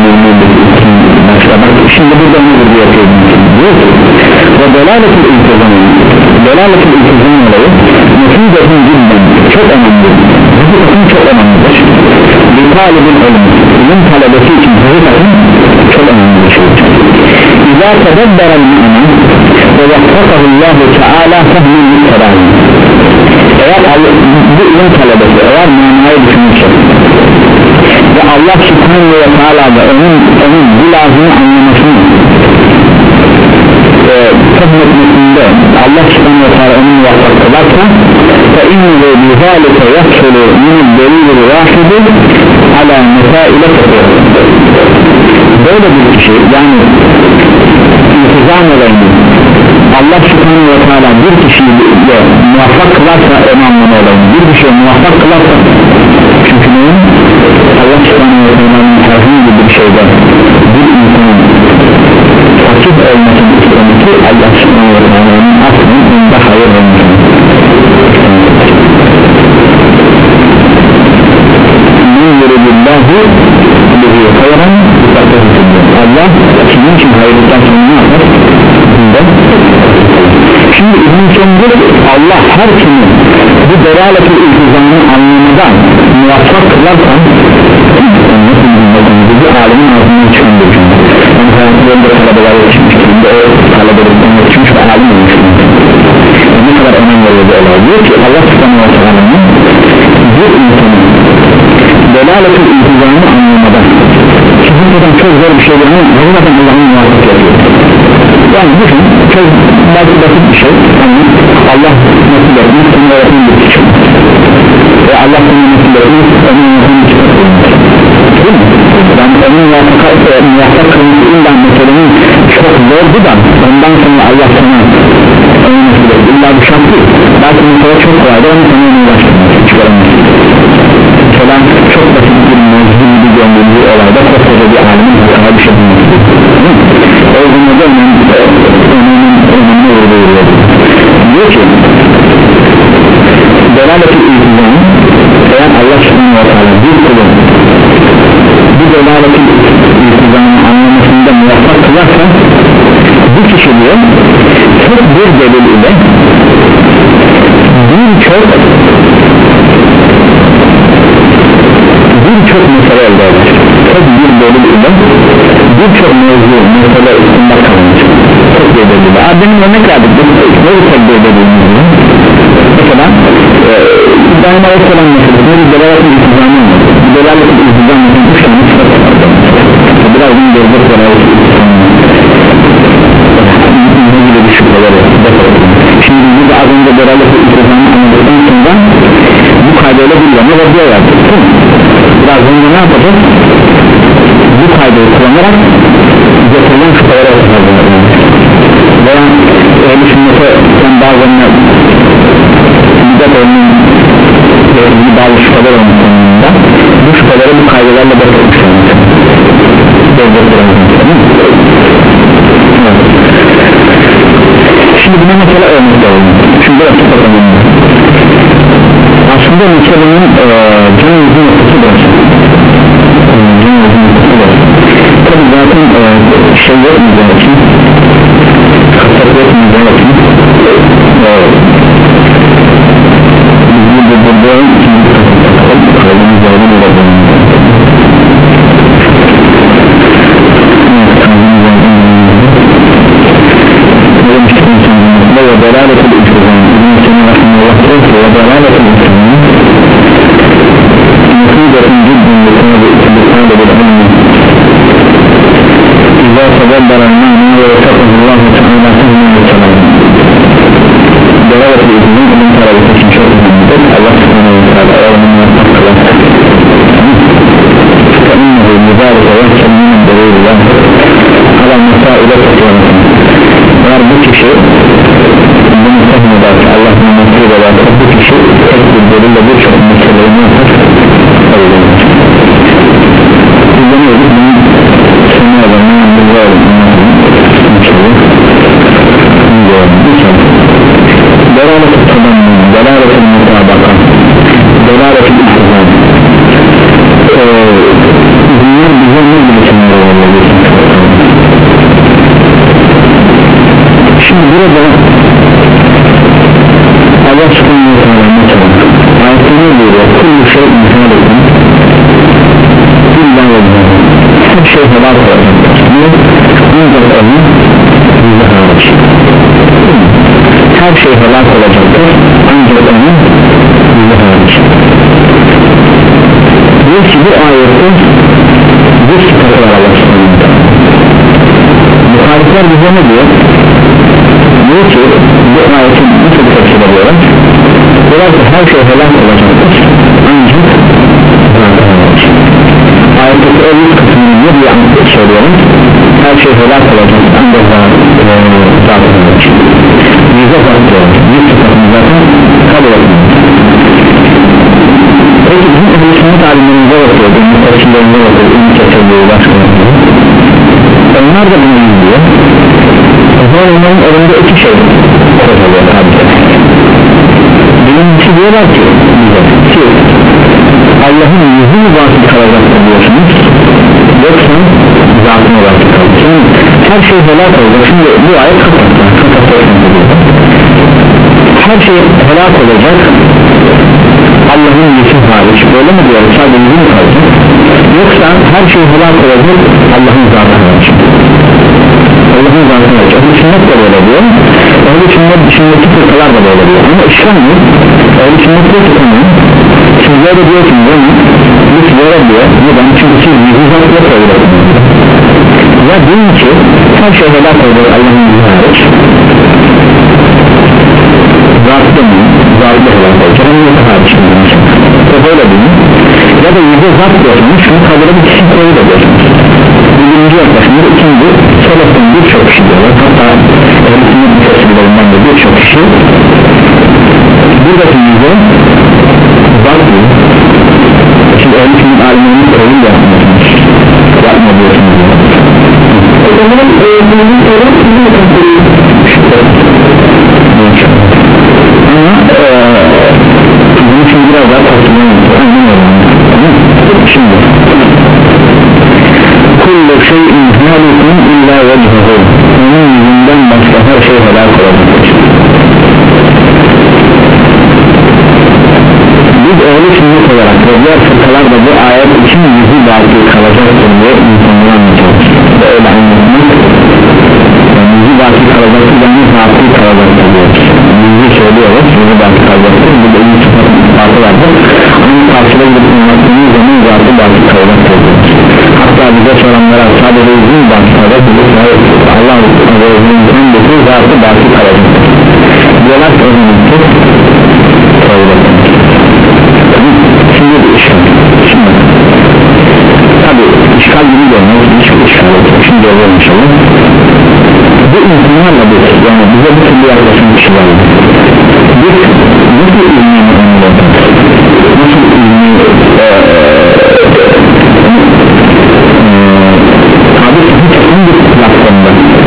şimdi burada ne diyor diyor ki ve delaletul iltizam delaletul iltizam olayı nüfudatın cidden çok önemlidir nüfudatın çok önemlidir bir talibin ölüm ilim talebesi için nüfudatın çok önemli bir şeydir İzâ tedebberel ma'na ve vaffakahu Allahu Teala fehmin müsterahi eğer bu ilim talebesi eğer manayı düşünürse ve Allah Subhanahu ve Teala da onun, onun bu lazımı anlamasını e, fehmetmesinde Allah Subhanahu ve Teala onun muvaffak kılarsa فَاِنَّهُ بِذَٰلِكَ يَحْصُلُ مِنَ الدَّلِيلِ الْوَاحِدِ عَلَى مَسَائِلَ كَثِيرَةٍ böyle bir kişi yani iltizam olayını Allah Subhanahu ve Teala bir kişiyle muvaffak kılarsa önemli olayını bir kişiye muvaffak kılarsa çünkü neyin Allah Subhanahu ve Teala'nın herhangi bir şeyde bir insanın fakir olmasını istemek ki Allah Subhanahu ve Teala'nın aslında onda hayır olmasını men yuridillahu bihi hayran Allah kimin için hayırlıktan sonra ne yapar? Şimdi İbn-i Seyyid Allah her kimin bu delaletul iltizamını anlamadan muvaffak kılarsan bu alemin ağzından çıkan bir cümle yani hayatlarında talebeler yetişmiştiğinde o talebelerden yetişmiş ve alim olmuştur ne kadar önemli oluyor bu olay diyor ki Allah Subhanahu ve Teala'nın bir insanın delaletul iltizamını anlamadan Sizin çok zor bir şey değil ama zaten Allah'ın muvaffak yapıyor yani düşün çok belki basit bir şey ama Allah nasıl yapmış onu öğreten bir kişi ve Allah bunu nasıl yapmış onu öğreten bir kişi değil mi? yani onun muvaffak kılması illa meselenin çok zordu da ondan sonra Allah sana onu nasıl yapıyor illa bir şart değil belki mesele çok kolaydı ama sana onu ulaştırmış çıkaramaz falan çok basit bir mevzu gibi gönderdiği olayda koskoca bir alimin hata bir şey bulması o yüzden de önemli önemli oluyor diyor ki delaletul iltizam eğer Allah Subhanahu ve Teala bir kulun bu delaletul iltizamın anlamasında muvaffak kılarsa bu kişi diyor çok bir delil ile birçok birçok mesele elde eder tek bir delil ile birçok mevzu mesele üstünde kalmış tek bir delil ile benim örnek verdik ne bir tek bir delil mesela İbrahim Aleyhisselam meselesinde bir delaletin iltizamı bir delaletin iltizamı üç tane sıfat vardı biraz bunu gördük delaletin iltizamı ne gibi bir şüpheleri şimdi biz de az önce delaletin iltizamı anladıktan sonra bu kaydıyla bir yana radyo yaptık biraz önce ne yapacağız bu kaydı kullanarak getirilen şüphelere ortaklar veya ehl-i sünnete sen bazen bidat örneğin verildiği bazı şüpheler olmasında bu şüpheleri bu kaydelerle bırakmışlar şimdi buna mesela örnek verelim şimdi burası çok önemli aslında meselenin can yüzün noktası burası can yüzün noktası burası tabi zaten şey yok mu bizim için kasap yok mu bizim için bizim de burada ikinci kasap kalbimiz yavrum olabilir ve delaletul iltizam İbn-i Seyyid rahimahullah diyor ki ve delaletul iltizam nüfudatun cidden lisanı bil'ilmi İzâ tedebberen mâni ve yetefezullahu teâlâ fehmin mutelam delaletul iltizam İbn-i Talabesi için çok önemlidir Allah subhanahu ve teâlâ eğer muvaffak kılar فَاِنَّهُ مُبَارِكَ وَحْسَنْ مِنَ الدَّلِيلِ عَلَى مَسَائِلَ كَثِيرَةٍ eğer bu kişi bunu tahmin eder ki Allah'ın nasip ederse bu kişi tek bir delille birçok meseleyi ne yapar? Öğrenir İzleniyoruz bunun sonu olanı anlayalım inşallah burada Allah subhanahu wa ta'ala mesela ayetini veriyor kullu şey imtihan edin illa ve her şey helal olacaktır ancak onun yüzü hariç her şey helal olacaktır ancak onun yüzü hariç diyor ki bu ayette bir sıfatı var Allah subhanahu wa ta'ala muhalifler bize ne diyor? Diyor ki bu ayetin nasıl tefsir ediyorlar? Diyorlar ki her şey helal olacaktır ancak ayetteki o yüz kısmını bir bir söylüyorum her şey helal olacaktır ancak zaten olacak yüze bakıyor yüz sıfatını zaten kabul ediyor peki bizim ehl-i sünnet alimlerimize bakıyor bizim tefsirlerimize bakıyor ünlü tefsirleri başlıyor onlar da bunu izliyor o zaman onların önünde iki şey koyuyor tabi birincisi diyorlar ki ki Allah'ın yüzü mü vakit kalacaktır diyorsunuz yoksa zatına vakit kalacak şimdi her şey helak olacak şimdi bu ayet kapattı her şey helak olacak Allah'ın yüzü hariç böyle mi diyoruz sadece yüzü mü kalacak yoksa her şey helak olacak Allah'ın zatı hariç Allah'ın zatı hariç Ehl-i sünnet de böyle diyor Ehl-i sünnet dışındaki fırkalar da böyle diyor ama işlem mi? Ehl-i sünnet diyor ki tamam siz böyle diyorsunuz ama biz böyle diyor neden? Çünkü siz yüzü zatla söylüyorsunuz ya deyin ki her şey helak olacak Allah'ın yüzü hariç zatlı mı? Zatlı helak olacak ama yüzü hariç o böyle değil ya da yüzü zat diyorsunuz şunu kabul edip kişi koyu da diyorsunuz birinci yaklaşımda ikinci salafın birçok kişi diyorlar hatta ehl-i müfessirlerinden de birçok kişi buradaki yüzü zat değil şimdi ehl-i sünnet alimlerinin koyun da yapmıyorsunuz yapma diyorsunuz o zaman ehl-i sünnet sizin ama bunun için biraz daha tartışmamız şimdi kullu şeyin halikun illa vecihuhu onun yüzünden başka her şey helal olacaktır biz öyle sünnet olarak ve diğer fırkalar da bu ayet için yüzü belki kalacaktır diye insanları anlatıyoruz ve öyle anlatmak yani yüzü belki kalacaktır yani zatı kalacaktır diyoruz yüzü söylüyoruz yüzü belki kalacaktır burada iyi sıfatın ispatı vardır ama karşıda gidip anlattığımız zaman zatı belki kalacaktır diyoruz hatta bize soranlara sadece yüzün belki kalacaktır Allah Azze'nin kendisi zatı belki kalacaktır diyorlar ki o zaman ki kalacaktır şimdi bir işgal şimdi tabi işgal gibi de olmaz hiçbir işgal yok şimdi oluyor inşallah bu insanlarla biz yani bize bir türlü yaklaşım kişiler biz nasıl ilmi anlayalım nasıl ilmi tabi hiç hangi platformda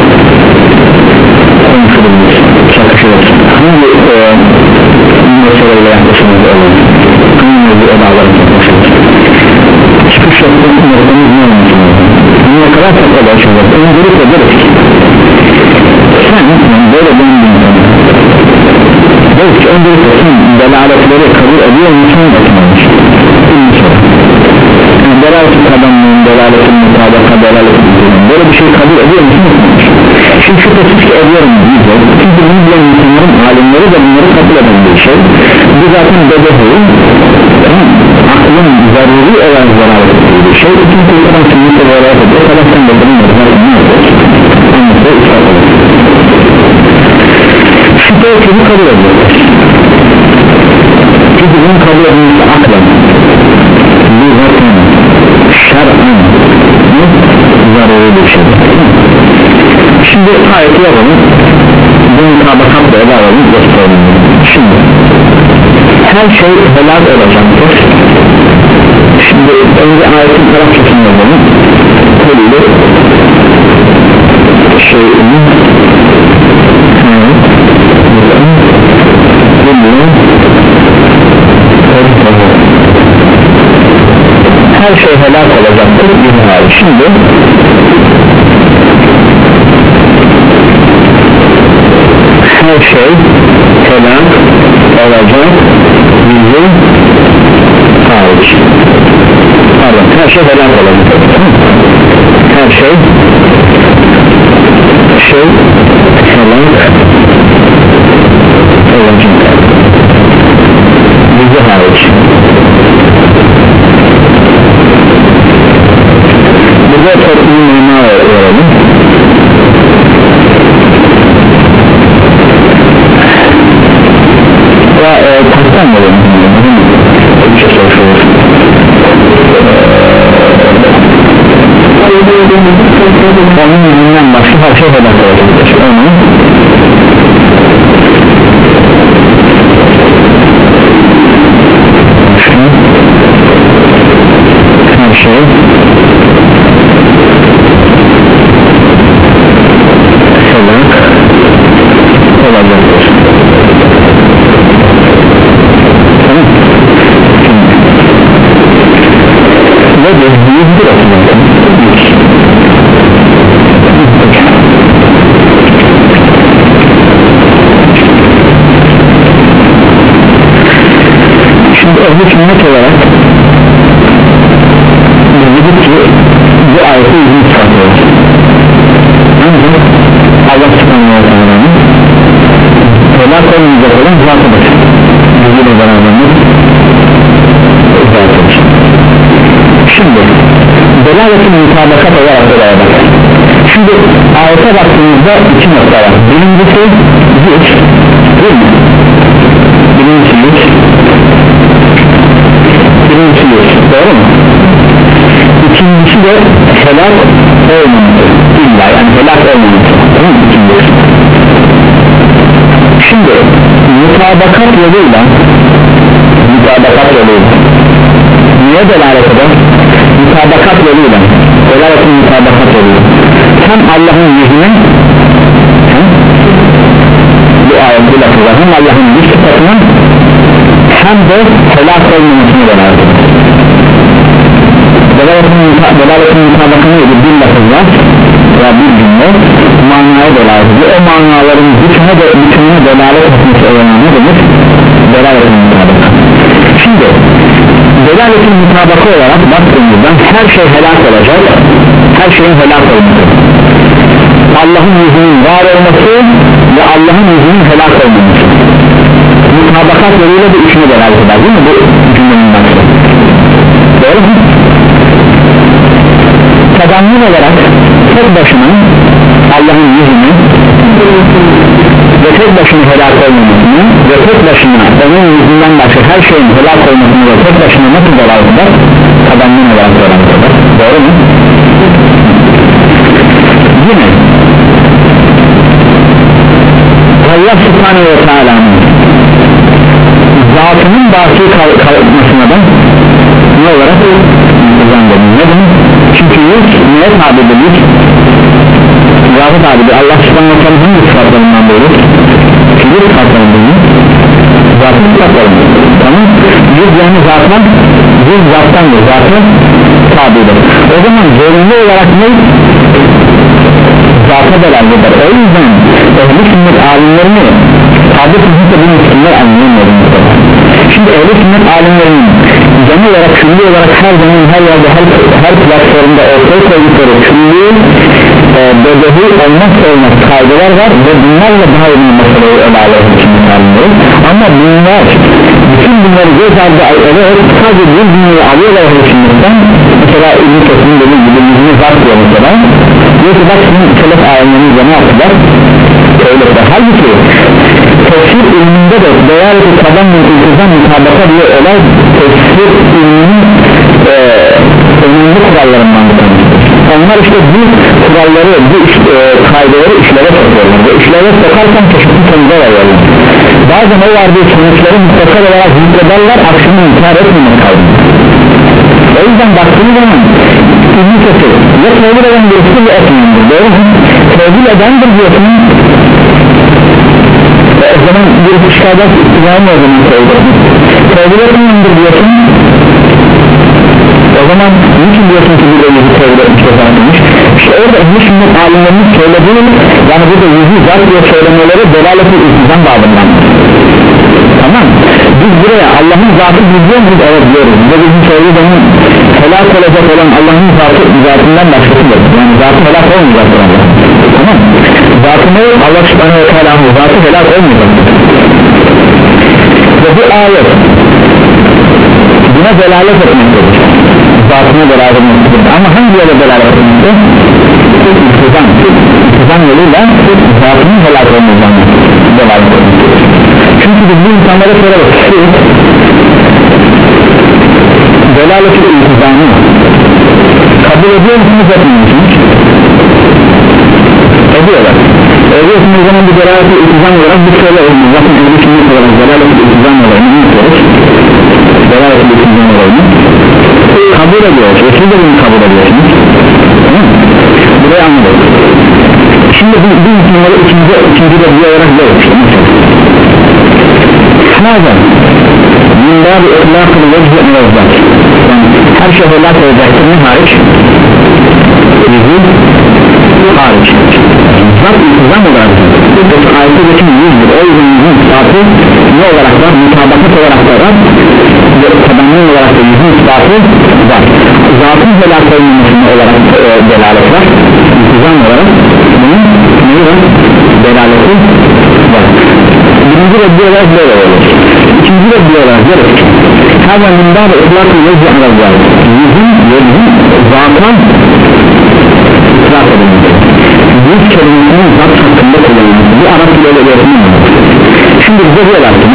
konuşulmuş çakışılır hangi meseleyle yaklaşımızda olur hangi odaların yaklaşılır çıkış yaptığımız noktamız ne olmuş ne kadar çok olay şeyler öncelikle deriz ki sen böyle bir insan deriz ki öncelikle sen delaletleri kabul ediyor musun etmemiş yani delaletin kadınlığın delaletin mutabaka delaletin böyle bir şey kabul ediyor musun etmemiş şimdi şüphesiz ki ediyorum diyeceğiz çünkü bunu bilen insanların alimleri de bunları kabul eden bir şey bu zaten bedehu aklın zaruri olan zararet ettiği bir şey çünkü insan sünnete zararet ediyor salaktan da bunun zaten ne olur anlatı ısrar olur şüphe ki bu kabul ediyor çünkü bunu kabul edilmesi aklen bu zaten şer'an zaruri bir şey şimdi ayeti yapalım bu mutabakatla ele alalım gösterelim şimdi her şey helal olacaktır şimdi önce ayetin tarafçasını yapalım kullu şeyin her şey helal olacaktır şimdi her şey helak olacak bizim hariç. Pardon, her şey helak olacak. Her şey şey helak olacak bizi hariç. Burada toplumun mana verelim. Ya e, taştan verelim. Bir şey soruşuruz. Onun yüzünden başka her şey helak olacaktır. Onu her şey helak olacaktır. Tamam. Ve bezdiği bir atılıyor. Şimdi ehli sünnet olarak dedik ki bu ayeti izin çıkartıyor. Ancak Allah subhanahu wa ta'ala'nın helak olmayacak olan zatıdır. Yüzüyle beraberlik zatıdır. Şimdi delaletin mutabakat olarak olaya bakar. Şimdi ayete baktığımızda iki nokta var. Birincisi güç, değil mi? Birincisi güç, birincisi güç, doğru mu? İkincisi de helak olmaması, illa yani helak olmaması, değil mi? İkincisi. Şimdi mutabakat yoluyla, mutabakat yoluyla, niye delalet eder? Mutabakat yoluyla, delaletin mutabakat yoluyla. Hem Allah'ın yüzüne, hem bu ayetli lafızlar, hem Allah'ın yüz sıfatına, hem de helak olmamasını delalet eder. Delaletin mutabakı neydi? Bir lafızlar veya bir cümle manaya delalet ediyor. O manaların bütüne, de, bütüne delalet etmesi olanı ne demek? Delaletin mutabakı. Şimdi delaletin mutabakı olarak baktığımızda her şey helak olacak, her şeyin helak olması, Allah'ın yüzünün var olması ve Allah'ın yüzünün helak olmaması mutabakat yoluyla bir üçüne delalet eder, değil mi bu cümlenin başlığı? Doğru mu? Tadamlı olarak tek başına Allah'ın yüzünü ve tek başına helak olmamasını ve tek başına onun yüzünden başka her şeyin helak olmasını ve tek başına nasıl delalet eder? Tadamlı olarak delalet eder. Doğru mu? Yine Allah subhanahu ve teala'nın zatının baki kalmasına da ne olarak zannedin? Ne demek? Çünkü yüz neye tabidir? Yüz zatı tabidir. Allah subhanahu ve teala'nın hangi sıfatlarından beri? Yüz sıfatlarından beri zatı sıfatlarından. Tamam? Yüz yani zaten yüz zattandır. Zatı tabidir. O zaman zorunlu olarak ne? Zata delalet eder. O yüzden ehli sünnet alimlerini tabi sünnetle bu müslümanlar anlayamıyorum. Şimdi ehli sünnet alimlerinin genel olarak, külli olarak her zaman her yerde, her, her platformda ortaya koydukları külli e, bedevi olmazsa olmaz kaydeler var ve bunlarla daha iyi meseleyi ele alır sünnet alimleri. Ama bunlar bütün bunları göz ardı ederek sadece bir dünyayı alıyorlar ehli sünnetten. Mesela İbn-i Kesir'in dediği gibi yüzünü zat diyor mesela. Diyor ki bak şimdi selef alimlerimizle ne yaptılar? Öyle. Halbuki tefsir ilminde de değerli tabanın iltizam mutabaka diye olay tefsir ilminin e, önemli kurallarından bir tanesidir. Onlar işte bu kuralları, bu iş, e, kaydeleri işlere sokuyorlar ve işlere sokarken çeşitli konular alıyorlar. Bazen o vardığı sonuçları mutlaka olarak zikrederler, aksini inkar etmemek kaydını. O yüzden baktığım zaman İbn-i Kesir ya tevhid eden birisi ve etmeyendir, doğru mu? Tevhid edendir diyorsun ve o zaman bir kuşlardan iktidar mı olduğunu söylüyorsun? Tevhid etmeyendir diyorsun, o zaman zaman niçin diyorsun ki burada yüzü tevhid etmiş demiş? İşte orada ehl-i sünnet alimlerinin söylediği, yani burada yüzü zat diye söylemeleri delaletin iltizam babından. Tamam, biz buraya Allah'ın zatı biliyor muyuz? Evet diyoruz. Bize bizim söylediği zaman helak olacak olan Allah'ın zatı zatından başkasıdır. Yani zatı helak olmayacaktır Allah. Tamam, zatı ne? Allah subhanahu ve teala'nın zatı helak olmayacaktır. Ve bu ayet buna delalet etmektedir. Zatına delalet etmektedir. Ama hangi yere delalet etmektedir? İltizam. İltizam yoluyla zatının helak olmayacağını delalet etmektedir. Çünkü biz bu insanlara sorarız, delaletin iltizamı kabul ediyor musunuz, etmiyor musunuz? Ediyorlar. Ediyorsunuz o zaman bu delaletin iltizam olarak bir söyle olmuyor. Zaten ehl-i sünnet olarak delaletin iltizam olayını unutuyoruz. Delaletin iltizam olayını kabul ediyoruz. Ve siz de bunu kabul ediyorsunuz. Tamam mı? Burayı anladık. Şimdi bu, bu insanları ikinci, ikinci de bir olarak görmüştüm. Hâzâ min bâbi ihlâkıl vecih mevzat, yani her şey helak olacaktır, ne hariç? Yüzü hariç. Zat iltizam olarak bu ayette geçen yüzdür. O yüzden yüzün ispatı ne olarak var? Mutabakat olarak da var ve tabanlı olarak da yüzün ispatı var. Zatın helak olmamasına olarak e, delalet var. İltizam olarak bunun neyi var? Delaleti var. Birinci reddi olarak böyle olur. İkinci reddi olarak diyoruz ki hemen bundan da ıhlakı vecih anlayacağız. Yüzün ve yüzün zattan ıhlak edilmesi. Yüz kelimesinin zat hakkında kullanılması. Bu Arap ile öyle öğretmiyor. Şimdi bize diyorlar ki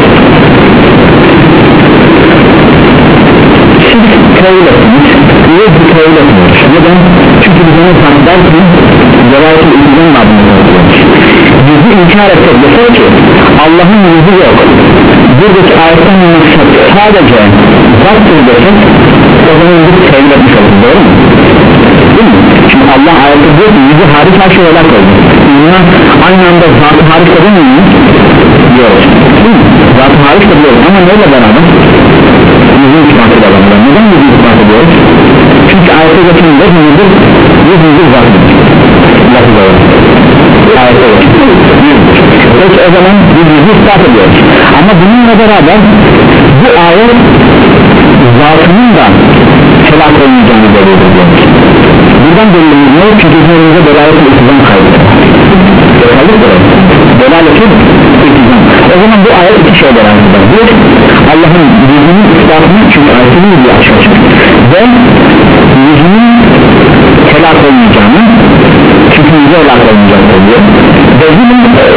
siz tevil ettiniz, yüz tevil etmiyoruz. Neden? Çünkü biz onu takdir ki devayet-i ilgiden adını oluyoruz. Yüzü inkar etsek desek ki Allah'ın yüzü yok, buradaki ayetten maksat sadece zattır desek, o zaman biz tevil etmiş oluruz, doğru mu? Değil mi? Şimdi Allah ayette diyor ki yüzü hariç her şey helak oldu. Buna aynı anda zatı hariç edemiyor muyuz? Diyoruz. Değil mi? Zatı hariç ediyoruz ama neyle beraber? Yüzün ispatıyla beraber. Neden yüzün ispatı diyoruz? Çünkü ayette geçen de yüzüdür, yüz yüzü zatıdır. Lafız olarak. Ayette geçen yüzdür. Peki o zaman biz yüzü ispat ediyoruz. Ama bununla beraber bu ayet zatının da helak olmayacağını belirtiyor diyoruz. Buradan belirtiyor ne? Çünkü üzerimize delaletin iltizam kaybeder. Yeterlidir o. Delaletin iltizam. O zaman bu ayet iki şey delalet eder. Bir, Allah'ın yüzünün ispatını, çünkü ayetinin yüzü açık açık. Ve yüzünün helak olmayacağını, çünkü yüzü helak olmayacağını diyor. Ve yine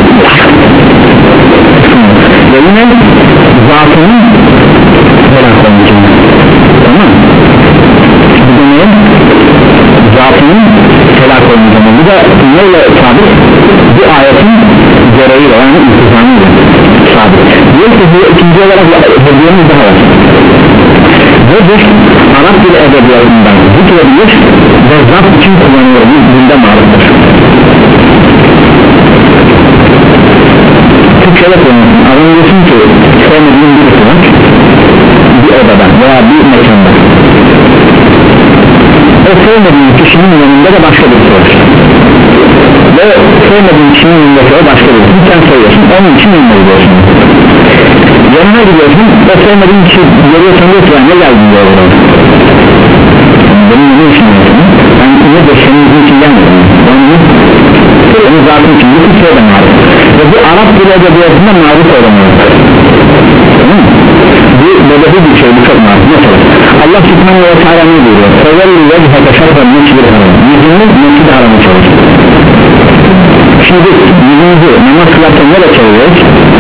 ve yine zatının helak olmayacağını. Tamam mı? Bu demeyin zatının helak olmayacağını. Bu da neyle sabit? Bu ayetin gereği yani iltizamıyla sabit. Diyor ki bu ikinci olarak hediyemiz daha var. Nedir? Arap dili edebiyatından zikredilir ve zat için kullanılır. Bu dilde mariftir. Türkçe'de kullanılır. Adam diyorsun ki sevmediğin birisi var bir odada veya bir mekanda. O sevmediğin kişinin yanında da başka birisi var. Ve sevmediğin kişinin yanındaki o başka birisi. Sen seviyorsun, onun için yanına gidiyorsun. Yanına gidiyorsun, o sevmediğin kişi görüyorsun diyor ki ne geldin diyor oraya. Benim ne için yaptım? Ben ne de senin için gelmedim. Onu zaten için bir kişiye de marif. Ve bu Arap dili edebiyatında marif olamıyor. Bu bedevi bir şey, bu çok marif. Mesela Allah subhanahu ve teala ne diyor? Sevelli vecihete şerfen meçhid haram. Yüzünü meçhid haramı çalışır. Şimdi yüzümüzü namaz kılarken nereye çeviriyoruz?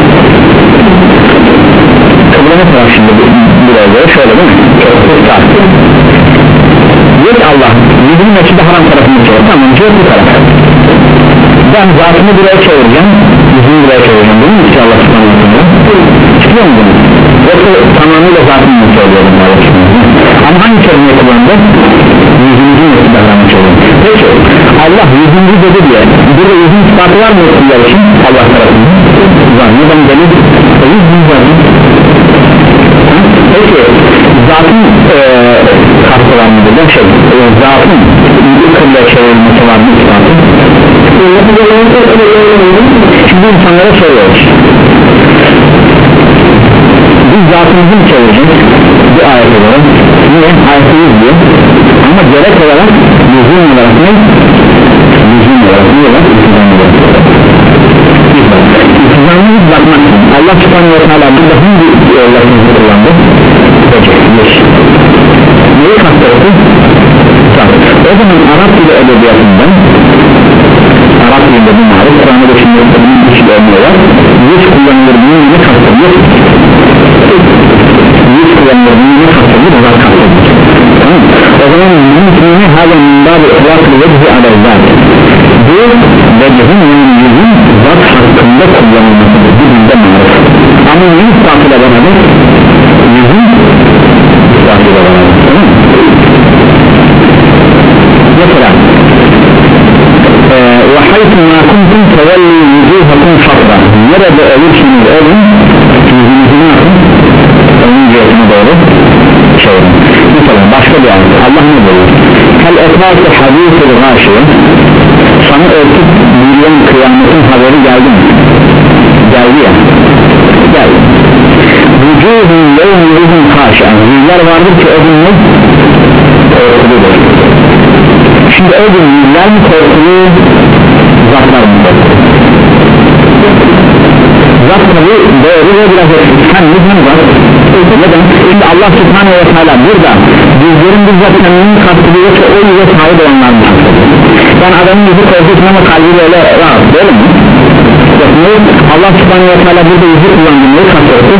Kıbleme taraf şimdi buraya göre şöyle değil mi? Çok hafif taraf. Diyor ki Allah yüzünü meçhid haram tarafını çevir. Tamam diyor bu taraf. Ben zatımı buraya çevireceğim, yüzümü buraya çevireceğim. Bunu mu istiyor Allah subhanahu ve teala? Çıkıyor mu bunu? Yoksa tamamıyla zatımı söylüyorum Allah subhanahu ve teala. Ama hangi kelimeyi kullandı? Yüzümüzün meçhid haramı çevir. Peki Allah yüzümüzü dedi diye burada yüzün ispatı var mı etkiler için Allah tarafından? Var. Neden delil? E yüzün zaten. Peki zatın e, kastı Şimdi insanlara soruyoruz, biz zatımızı mı çevireceğiz bu ayete göre? Niye? Ayeti izliyor ama gerek olarak lüzum olarak ne? Lüzum olarak ne olarak? İltizam olarak İltizamı hiç bakmazsın. Allah subhanahu ve teala burada hangi lafınızı kullandı? Peki, geç neyi kastırdı? O zaman Arap dili edebiyatından Arap dilinde bu marif Kur'an'da da şimdi bunun içi olmuyorlar yüz kullanılır bunun ne kastırıyor? Yüz kullanılır bunun ne kastırıyor? Bunlar kastırıyor. Tamam. O zaman mümkünü hala minbâb-ı ıhlâk-ı vecih aleyhâd bu vecihin yani yüzün zat hakkında kullanılmasıdır bu dilde marif ama neyi ispatıyla beraber? Yüzün ispatıyla beraber. Tamam mı? Mesela وَحَيْتُ مَا كُنْتُمْ تَوَلِّي وُجُوهَكُمْ شَطْرًا nerede olursunuz olun yüzünüzün akın onun cihetine doğru çevirin. Mesela başka bir ayet Allah ne diyor? هَلْ اَتَاكُ حَدِيثُ الْغَاشِيَ sana örtüp milyon kıyametin haberi geldi mi? Geldi ya geldi vücudun yevmiyizin haşen yüzler vardır ki o gün ne? Korkuludur. Şimdi o gün yüzler mi korkulu zatlar mı korkulu? Zat tabi doğru ve biraz hem yüzün zat neden? Şimdi Allah subhanahu ve teala burada yüzlerin bizzat kendini kastediyor yoksa o yüze sahip olanlar mı? Yani adamın yüzü korkusun ama kalbi böyle var böyle mi? Allah subhanahu ve teala burada yüzü kullandığını kastediyor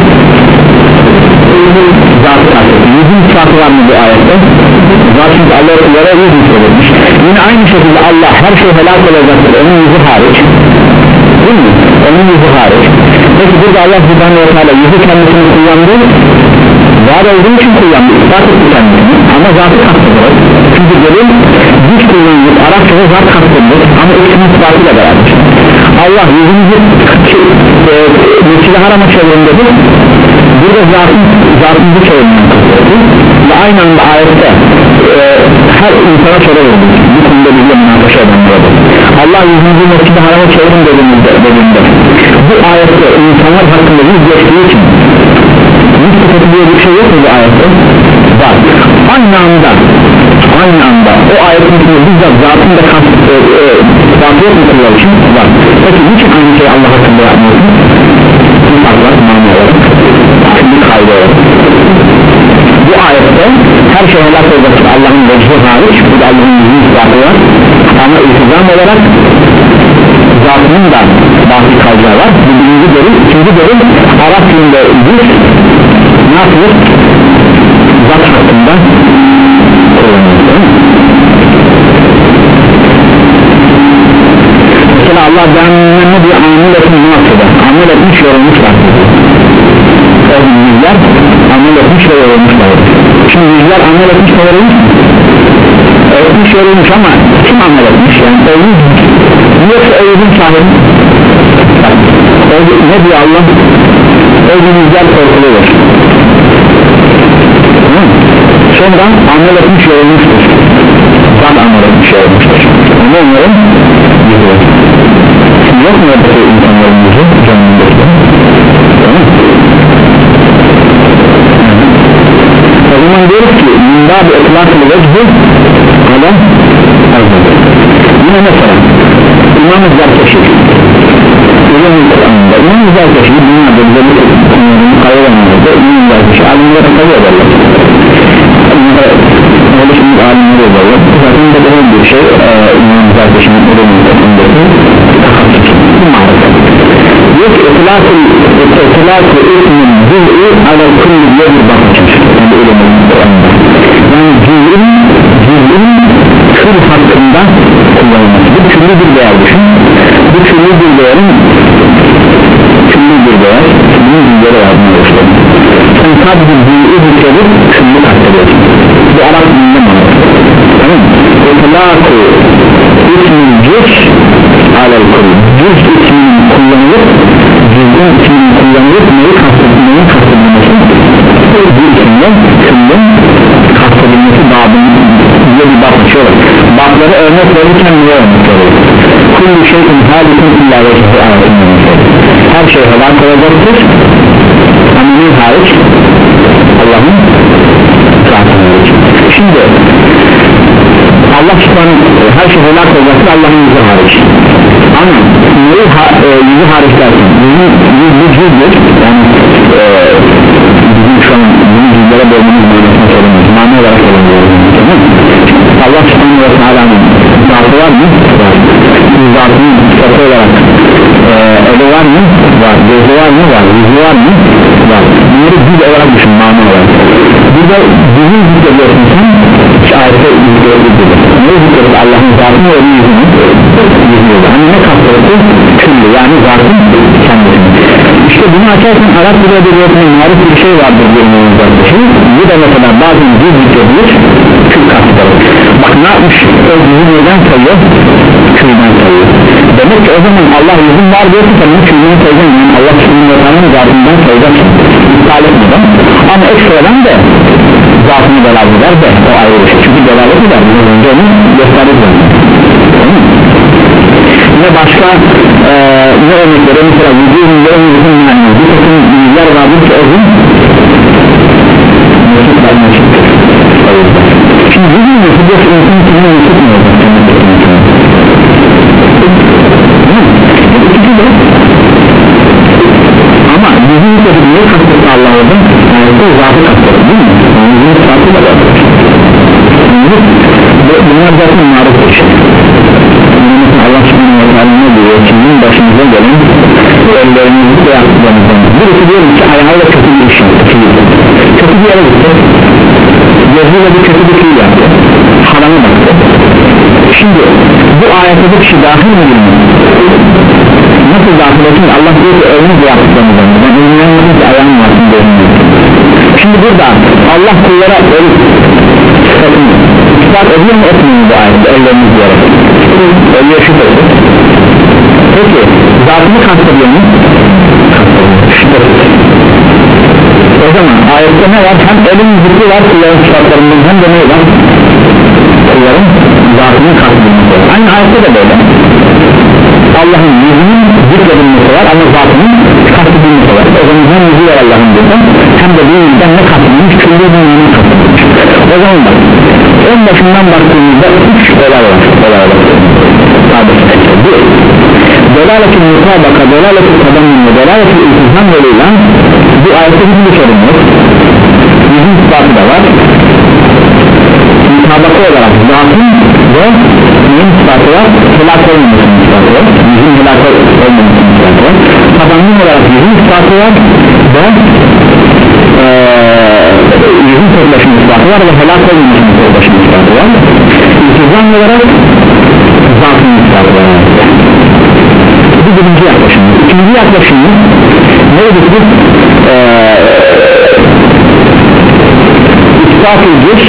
zatı kastediyor yüzün sıfatı var mı bu ayette? Zaten çünkü Allah'a kullara yüz söylemiş yine aynı şekilde Allah her şey helak olacaktır onun yüzü hariç değil mi? Onun yüzü hariç peki burada Allah subhanahu ve teala yüzü kendisini kullandı var olduğu için kullandı ispat etti kendisini ama zatı kastediyor çünkü gelin güç kullanılır Arapçada zat kastedilir ama ikisinin ispatıyla beraber Allah yüzünüzü e, Mescid-i Haram'a çevirin dedi burada zatın, zatınızı çevirmeyi kastediyor ve aynı anda ayette e, her insana soruyordu bu konuda bilgiye münakaşa edenlere Allah yüzünüzü Mescid-i Haram'a çevirin dediğinde, dediğinde bu ayette insanlar hakkında yüz geçtiği için yüz sıfatı diye bir şey yok mu bu ayette? Var. Aynı anda aynı anda o ayetin içinde bizzat zatın da kastı e, zatı yok mu kullar için? Var. Peki niçin aynı şeyi Allah hakkında yapmıyorsun? Allah mani olarak bir kaydı olarak bu ayette her şey helak olacaktır Allah'ın vecih hariç bu da Allah'ın yüzünü ispatı var ama iltizam olarak zatının da bazı kaydılar var bu birinci bölüm ikinci bölüm Arap dilinde yüz ne yapıyor? Zat hakkında kullanılıyor mesela Allah beğenmeni bir amel etmiş nasılda amel etmiş yorulmuşlar o yüzler amel etmiş ve yorulmuşlar şimdi yüzler amel etmiş ve yorulmuş mu? etmiş yorulmuş ama kim amel etmiş yani o yüz yoksa o yüzün sahibi o, ne diyor Allah o yüzler korkuluyor sonra amel etmiş yorulmuştur zat amel etmiş yorulmuştur ne onların yüzü yok mu öyle insanların yüzü canlıdaki o zaman diyoruz ki minbâb-ı ıtlâk-ı vecih ala azad yine mesela İmam-ı Zarkeşi İmam-ı Kur'an'da İmam-ı Zarkeşi dünyada bize bir konuların kayıranlarda İmam-ı Zarkeşi alimlere kayı ederler öyle şimdi alimleri ederler zaten de böyle bir şey İmam-ı Zarkeşi'nin ölümünün takımdaki takasısı bu mağarada diyor ki ıtlâk-ı ismin cüz'i ala kulli yedi bakacak yani ölümünün Kur'an'da yani cüz'in cüz'in kıl hakkında kullanılması bu türlü bir değer düşün bu türlü bir değerin türlü bir değer türlü bir değer yazmaya başladım sen sadece cüz'i hükredip türlü kastediyorsun bu Arap dilinde manası tamam mı? ıtlâk-ı ismin cüz alel kulli cüz isminin kullanılıp cüz'in isminin kullanılıp neyi kastedilmeyi kastedilmesi bir isimle küllün kastedilmesi babının diye bir bak açıyorlar bakları örnek verirken niye örnek veriyor kullu şeyin halikun illa vecihi ayetinde her şey helak olacaktır ama ne hariç Allah'ın zatı hariç. Şimdi Allah subhanahu her şey helak olacaktır Allah'ın yüzü hariç ama neyi ha, e, yüzü hariç derken yüzü yüzüdür yani e, bizim şu an bunu yüzlere bölmemiz manasına söylemeyiz mani olarak söylemiyoruz Allah subhanahu ve teala'nın zatı var mı? Var. Zatının sıfatı olarak e, eli var mı? Var. Gözü var mı? Var. Yüzü var mı? Var. Bunları dil olarak düşün mani olarak burada dilin zikrediyorsun sen hiç ayette zikrediyorsun ne zikrediyorsun Allah'ın zatını ve yüzünü yüzüyordu hani ne kastırdı? Küllü yani zatın kendisini işte bunu açarsan Arap dil edebiyatının marif bir şey vardır diyelim şey bu da mesela bazen dil zikredilir kül kastırır bak ne yapmış o yüzü neden sayıyor? Külden sayıyor demek ki o zaman Allah yüzün var diyorsa sen bunu külden sayacaksın yani Allah külden ve zatından sayacaksın iptal etmeden ama ekstradan da zatını belalı eder de o ayrı bir şey çünkü belalı eder bunu önce onu gösterir yine başka e, ne örnekleri mesela vücudun ve vücudun yani bir takım yüzler vardır ki o gün mesut var mesuttur şimdi vücudun mesut yoksa insan kimine mesut mu olacak ikisi de ama yüzün mesut niye kastetti Allah orada yani o zatı kastetti değil mi yüzün zatı da var bunlar zaten marif bir şey Allah subhanahu wa ta'ala ne diyor sizin başınıza gelen ellerinizi de yaptıklarınızdan birisi diyor ki ayağıyla kötü bir iş yaptı kötü bir yere gitti gözüyle bir kötü bir fiil yaptı harama baktı şimdi bu ayette bir kişi dahil mi bilmiyor nasıl dahil olsun Allah diyor ki elinizle yaptıklarınızdan ben inanmadım ki ayağım varsın görünüyor şimdi burada Allah kullara ölüp sıfatını ispat ediyor mu etmiyor mu bu ayette elleriniz diyerek ölüye şüphesiz peki zatını kastediyor mu? Şüphesiz o zaman ayette ne var hem elin zikri var kulların sıfatlarından hem de ne var? Kulların zatını kastedilmesi var aynı ayette de böyle Allah'ın yüzünün zikredilmesi var ama zatının kastedilmesi var o zaman hem yüzü var Allah'ın diyorsan hem de bir yüzden ne kastedilmiş külli dünyanın kastedilmiş o zaman bak en başından baktığımızda üç olay var olay var bir delaletin mutabaka delaletin kadamın ve delaletin iltizam yoluyla bu ayette hiçbir sorun yok yüzün ispatı da var mutabaka olarak zatın ve neyin ispatı var helak olmamasının ispatı var yüzün helak olmamasının ispatı var kadamın olarak yüzün ispatı var ve ee, yüzün toplaşım ispatı var ve helak olmamasının toplaşım ispatı var iltizam olarak zatın ispatı var bu birinci yaklaşımımız ikinci yaklaşımımız neydi biz ee, ispat edeceğiz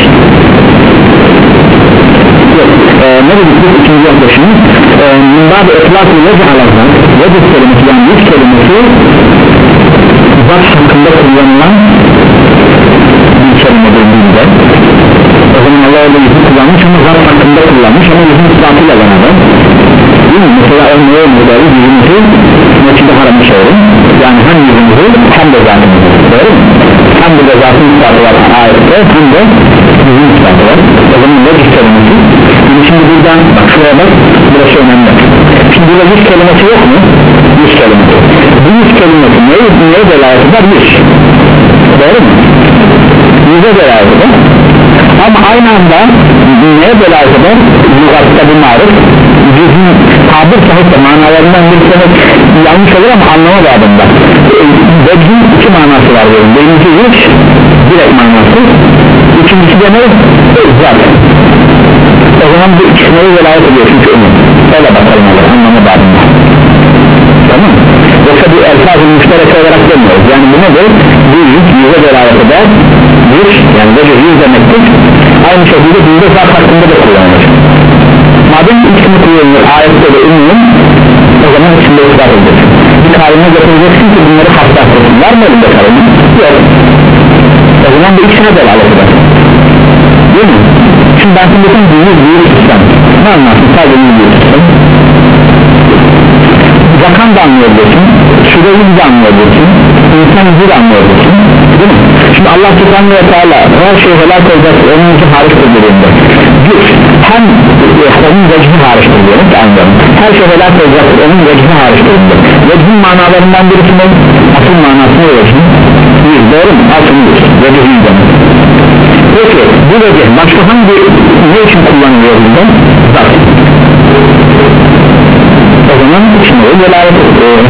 yok ee, ne dedik biz ikinci yaklaşımımız minbâb-ı etlâk-ı vece alâzâ vece kelimesi yani yüz kelimesi zat hakkında kullanılan bir kelime dediğinde o zaman Allah öyle yüzü kullanmış ama zat hakkında kullanmış ama yüzün ispatıyla beraber değil mi? Mesela örneğe müdahil yüzümüzü mescid-i haramı çevirin yani hem yüzümüzü hem de zatımızı doğru mu? hem de zatın ispatı var ayette hem de yüzün ispatı var o zaman vecih kelimesi yani şimdi buradan bak şuraya bak burası önemli şimdi burada yüz kelimesi yok mu? yüz kelimesi bu yüz kelimesi neye, neye delayet eder? yüz doğru mu? yüze delayet eder ama aynı anda neye delayet eder? lügatta bu marif yüzün tabir sahipte manalarından bir sene yanlış olur ama anlama babında vecih'in iki manası var diyorum birinci yüz direkt manası ikincisi de ne? zat o zaman bu ikisine velayet ediyor çünkü umut öyle bakalım olur anlama babında tamam yoksa bu elfaz-ı müşterek olarak demiyoruz yani bu nedir? bu yüz yüze velayet eder bir yani vecih yüz demektir aynı şekilde bunda zat hakkında da kullanılır madem ikisini kullanılır ayette de umum o zaman içinde ısrar edeceksin bir karine getireceksin ki bunları hassaslasın var mı elinde karine? yok o zaman bu ikisine delalet eder değil mi? şimdi ben şimdi bütün büyük büyük sistem ne anlarsın sadece büyük sistem zakan da anlayabilirsin, süreyi de anlayabilirsin, insan yüzü de anlayabilirsin, değil mi? Şimdi Allah Subhanahu ve Teala her şey helak olacak, onun için hariçtir dediğinde hem onun vecihi hariçtir diyoruz, anlayalım. Her şey helak olacak, onun vecihi hariçtir diyor. Vecihin manalarından birisi ne? Asıl manasını vecih, doğru mu? Asıl vecihi demek. Peki bu vecih başka hangi ne için kullanılıyor bizden? Zat. O zaman şimdi o velayet ediyor.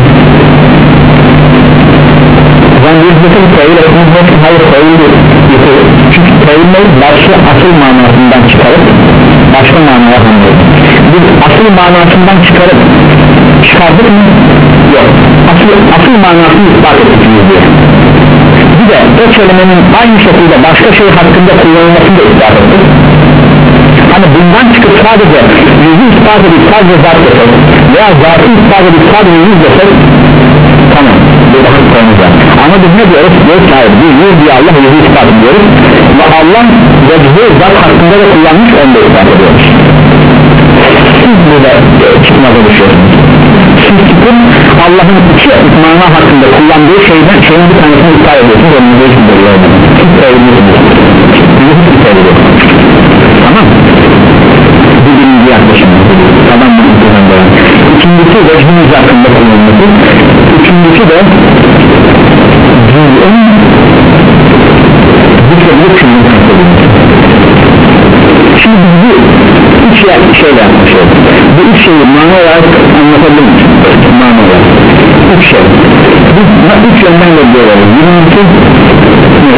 Yani yüzdesin tevil etmemiz hayır tevil değil. Çünkü tevilleri başka asıl manasından çıkarıp başka manaya anlıyoruz. Biz asıl manasından çıkarıp çıkardık mı? Yok. Asıl, asıl manasını ispat ettik diye. Bir de o kelimenin aynı şekilde başka şey hakkında kullanılmasını da ispat ettik. Hani bundan çıkıp sadece yüzü ispat edip sadece zat desek veya zatı ispat edip sadece yüz desek tamam, bu daha konumuz var. Ama biz ne diyoruz? Diyoruz ki hayır, biz yüz diye Allah yüzü ispat ediyoruz ve Allah vecihi zat hakkında da kullanmış, onu da ispat ediyoruz. Siz burada e, çıkmaza düşüyorsunuz. Siz çıkıp Allah'ın iki mana hakkında kullandığı şeyden şeyin bir tanesini ispat ediyorsunuz, onun da için böyle olmalı. Siz seviliyorsunuz. Siz seviliyorsunuz. Tamam, bu birinci yaklaşım. Tamam mı? İkincisi vecihiniz hakkında kullanılması. Üçüncüsü de cüz'ün zikredilip küllün kastedilmesi. Şimdi biz bu üç şeyle yaklaşıyoruz. Bu üç şeyi mana olarak anlatabilir miyiz? Mana olarak üç şey. Biz üç yönden görüyoruz. Birincisi ne?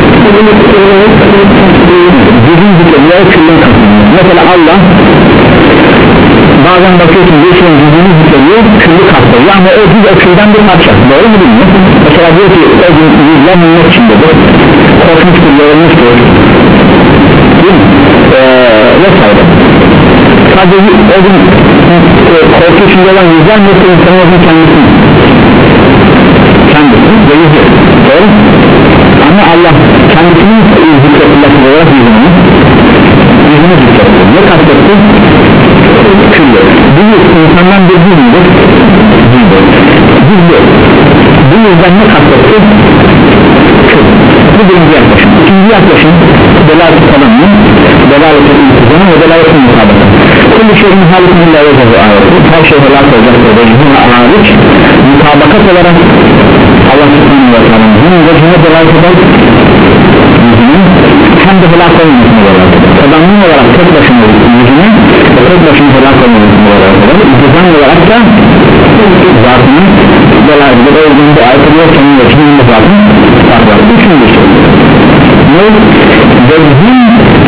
Cüz'ün zikredilip küllün kastedilmesi. Mesela Allah bazen bakıyorsun bir şeyin cüzünü zikrediyor, küllü kastediyor ama o cüz o külden bir parça, doğru mu değil mi? Mesela diyor ki o yüzler minnet içindedir, korkmuştur, yorulmuştur, değil mi? Ee, vesaire. Sadece o gün e, korku içinde olan yüzler yoksa insanın özün kendisi kendisi ve yüzü, doğru mu? Ama Allah kendisinin zikrettiği olarak yüzünü yüzünü zikrediyor, ne kastetti? Küllü. Bu insandan bir cüz müdür? Cüzdür. Cüzdür. Bu yüzden ne kastetti? Küllü. Bu birinci yaklaşım. İkinci yaklaşım delalet-i tanımın, delalet-i iltizamın ve delalet-i mutabakı. Kulli şeyin halikini illa yazılı ayeti. Her şey helak olacaktır. Vecihine hariç mutabakat olarak Allah subhanahu ve teala'nın hem vecihine delalet eder, yüzünün hem de helak olmasına delalet eder. Adamın olarak tek başına yüzünün ve tek başına helak olmasına delalet eder. İltizam olarak da zatının delalet eder. O yüzden bu ayet ediyor senin vecihinin de zatının var. Üçüncü şey ne? Vecihin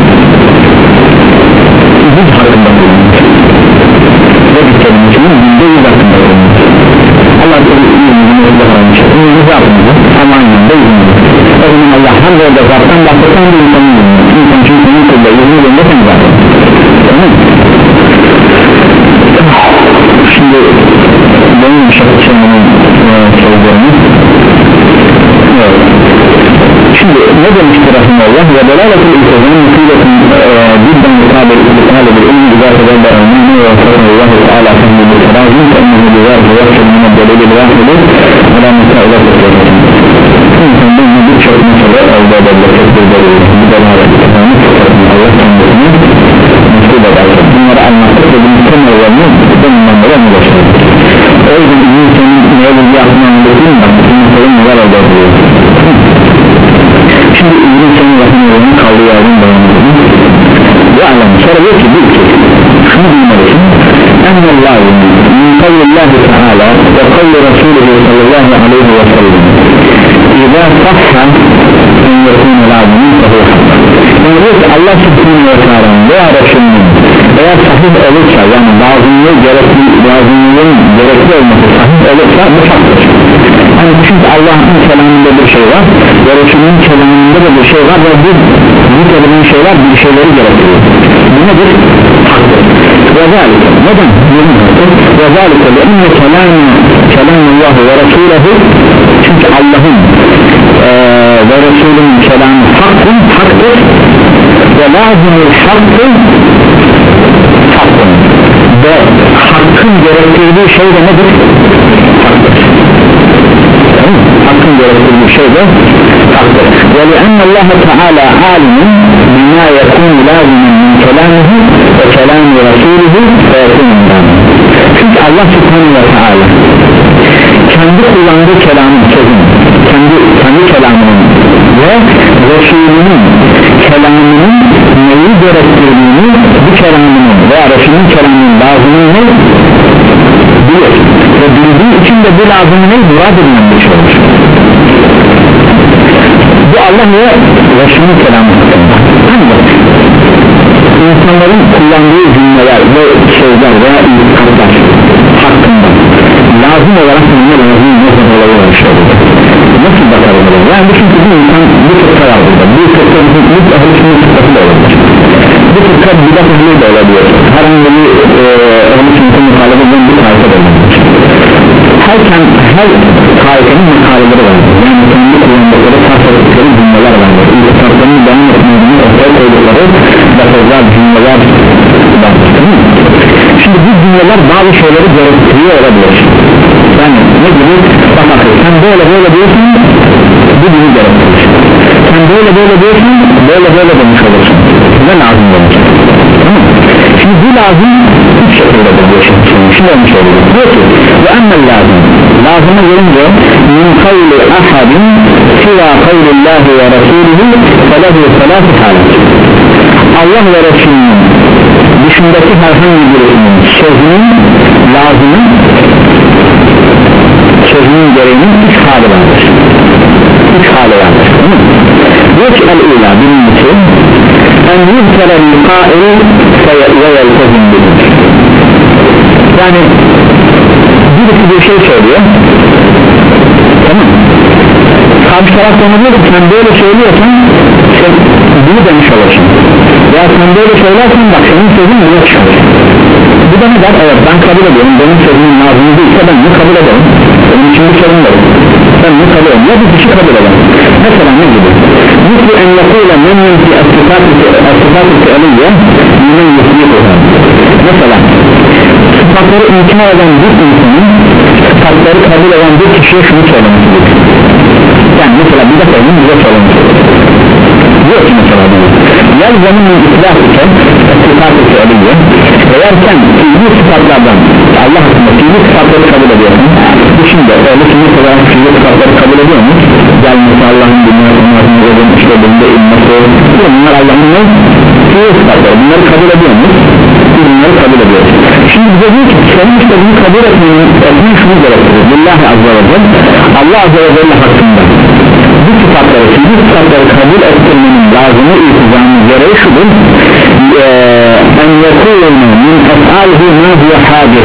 yüz hakkında bulunmuş. Vecih kelimesinin yüzde yüz hakkında bulunmuş. Allah tabi yüzünü öyle varmış. Yüzü zatımızı ama anlamda yüzünü. O zaman Allah hem de orada zattan bahsetsen de insanın yüzünü. İnsan çünkü senin kılda yüzünü yönde sen zaten. Tamam. Şimdi benim şartçımın sözlerini evet. Şimdi ne demiştir Rahimullah ve delaletul iltizamın musibetin cidden mutabir iltihale bir ilmi güzel kadar da önemli ve sallallahu teala fehmini terazim fehmini güzel kadar kendine delili vahidi ve la müsaade etkilesin. İnsan bu birçok mesele elde edilecek bir delili bu delalet iltizamı tutarım Allah kendisini musib ederken bunları anlattık ve bunun temellerini bundan beri anlaşılır. O yüzden insanın neye bilgi aklına anlatayım bak bu meselenin neler elde ediyor. Şimdi İbn-i Seyyid Rahimulloh'un kaldığı yerden devam edelim. Bu alem sonra diyor ki bil ki şunu bilmelisin ennallâhu min kavlillahi teâlâ ve kavli Resulühü sallallahu aleyhi ve sellem İzâ sahha en yekûne lâzimin fehuv hakkâ. Yani diyor ki Allah subhanahu ve teâlâ'nın veya Resulü'nün eğer sahih olursa yani bazınlığı gerekli bazınlığın gerekli olması sahih olursa bu haktır. Yani çünkü Allah'ın kelamında bir şey var ve Resulünün kelamında da bir şey var ve bu zikredilen şeyler bir şeyleri gerektiriyor. Bu nedir? Haktır. Ve zâlike neden? Ve zâlike ve inne kelamı kelamullahu ve Resulühü çünkü Allah'ın ee, ve Resulünün kelamı hakkın haktır ve lazımul hakkın hakkın ve hakkın gerektirdiği şey de nedir? Haktır. Hakkın gerektirdiği şey de haktır. Ve li'anna Allah Teala alimun bima yekun lazimen min kelamihi ve kelami Resulühü ve yekunundan. Çünkü Allah Subhanahu ve Teala kendi kullandığı kelamın sözünü, kendi, kendi kelamının ve Resulünün kelamının neyi gerektirdiğini, bu kelamının veya Resulünün kelamının lazımını bilir ve bildiği için de bu lazımını murad edilen bir şey olur. Bu Allah ve Resulünün kelamı hakkında. Ancak insanların kullandığı cümleler ve sözler veya itikadlar hakkında lazım olarak bunlar lazım nasıl olayı var şey olur. Nasıl bakalım olur? Yani çünkü bir insan bir fırka var burada. Bir fırka bir ahlisinin fırkası da olabilir. Bir fırka bidat ehli de olabilir. Herhangi bir ahlisinin muhalefetin bir tarife de olabilir. Her, her tarifenin makaleleri vardır. Yani kendi kullandıkları tasarrufları cümleler vardır. İltifatlarının benim etmediğini ortaya koydukları lafızlar, cümleler vardır. Şimdi bu cümleler bazı şeyleri gerektiriyor olabilir. Yani ne gibi? Bak sen böyle böyle diyorsun, bu bunu gerektirir. Sen böyle böyle diyorsun, böyle böyle demiş olursun. Size lazım olur. Tamam. Şimdi bu lazım üç şekilde diyor şimdi. Şimdi olmuş oluyor. Diyor ki ve emmel lazım. Lazıma gelince min kavli ahadin siva kavlillahi ve rasulühü felehu selâfi halet. Allah ve Resulünün dışındaki herhangi birinin sözünün lazımın sözünün gereğinin üç hali vardır. Üç hali vardır. Diyor ki el-ula birincisi en yüzkele l-qail ve yeltezim bilir. Yani birisi bir şey söylüyor, tamam, karşı taraf ona diyor ki sen böyle söylüyorsan sen bunu demiş olursun ya sen böyle söylersen bak senin sözün buna çıkar. Bu da ne der? Evet ben kabul ediyorum, benim sözümün lazım değilse ben bunu kabul ederim, benim için bir sorun var, ben bunu kabul ederim ya bir kişi kabul ederim. Mesela ne gibi? Mutlu en yakıyla men yunki asifat-ı fi'aliyye men yusliquha. Mesela sıfatları inkar eden bir insanın sıfatları kabul eden bir kişiye şunu söylemesidir. Yani mesela bir de söyleyeyim bize söylemesidir. Diyor ki mesela bunu yalzamın ıslah ise sıfat-ı fi'aliyye, eğer sen fiili sıfatlardan Allah hakkında fiili sıfatları kabul ediyorsun, bu şimdi öyle sünnet olarak fiili sıfatları kabul ediyor mu? Gelmesi Allah'ın dünyasının altında işte bunda inmesi, bunlar Allah'ın ne? Fiili sıfatları, bunları kabul ediyor mu? Bunları kabul ediyor. Şimdi bize diyor ki senin işte bunu kabul etmenin etmenin şunu gerektirir. Lillahi azze ve celle, Allah azze ve celle hakkında bu sıfatları, fiili sıfatları kabul ettirmenin lazımı iltizamı gereği şudur: en yekûne min ef'alihi ma huve hadis.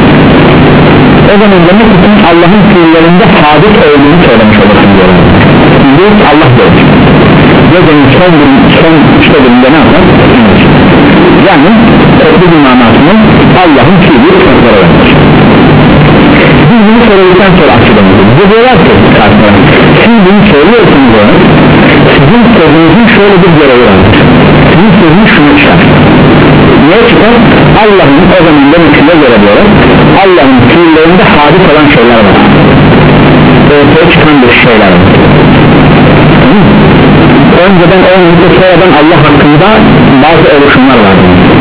O zaman demek için Allah'ın fiillerinde hadis olduğunu söylemiş olursun diyorlar. Şimdi Allah diyor gecenin son, son işte bölümde ne yapar? Yani toplu bir manasını Allah'ın fiili sıfatları vermiş. Biz bunu söyledikten sonra açıklamışız. Bize diyorlar ki siz bunu söylüyorsunuz ona, sizin sözünüzün şöyle bir görevi vardır. Sizin sözünüz şunu çıkar. Niye çıkar? Allah'ın o zaman demekine göre diyorlar, Allah'ın fiillerinde hadis olan şeyler var. Ortaya çıkan bir şeyler var. Önceden olmayıp da sonradan Allah hakkında bazı oluşumlar var.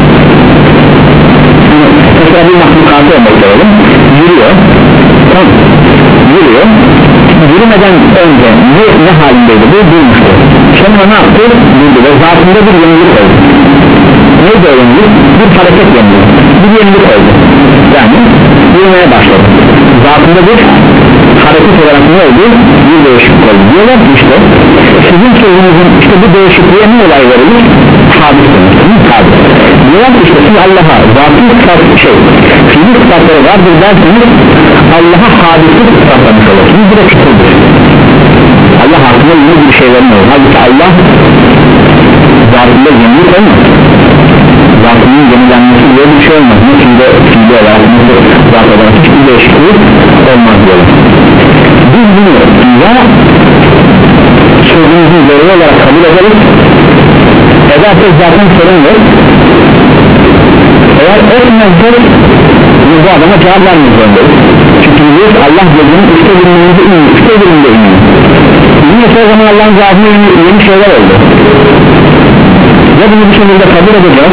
Mesela bir mahlukatı örnek verelim, yürüyor, tamam, yürüyor, yürümeden önce ne, ne halindeydi bu durmuştu, sonra ne yaptı, durdu ve zatında bir yenilik oldu. Neydi o yenilik? Bir hareket yenilik, bir yenilik oldu, yani yürümeye başladı, zatında bir hareket olarak ne oldu? Bir değişiklik oldu diyorlar. İşte sizin sözünüzün işte bu değişikliğe ne olay verilir? Hadis demek, hadis. Diyorlar ki işte siz Allah'a zatî sıfat şey, fiili sıfatları vardır derseniz Allah'a hadisi sıfatlamış olursunuz. Bu da küfürdür. Allah hakkında yeni bir şeylerin olur. Halbuki Allah zatında yenilik olmaz. Zatının yenilenmesi diye bir şey olmaz. Ne fiili fiili olarak ne zat olarak hiçbir değişiklik olmaz diyorlar. Biz bunu ya sözümüzün görevi olarak kabul ederiz, edersek zaten sorun yok. Eğer eğer etmezsek bu adama cevap vermek zorundayız. Çünkü biz Allah gözünün üstte bilinmemizi iniyor, üstte bilinmemizi iniyor. Yine o zaman Allah'ın cevabına yeni, yeni şeyler oldu. Ya bunu bir şekilde kabul edeceğiz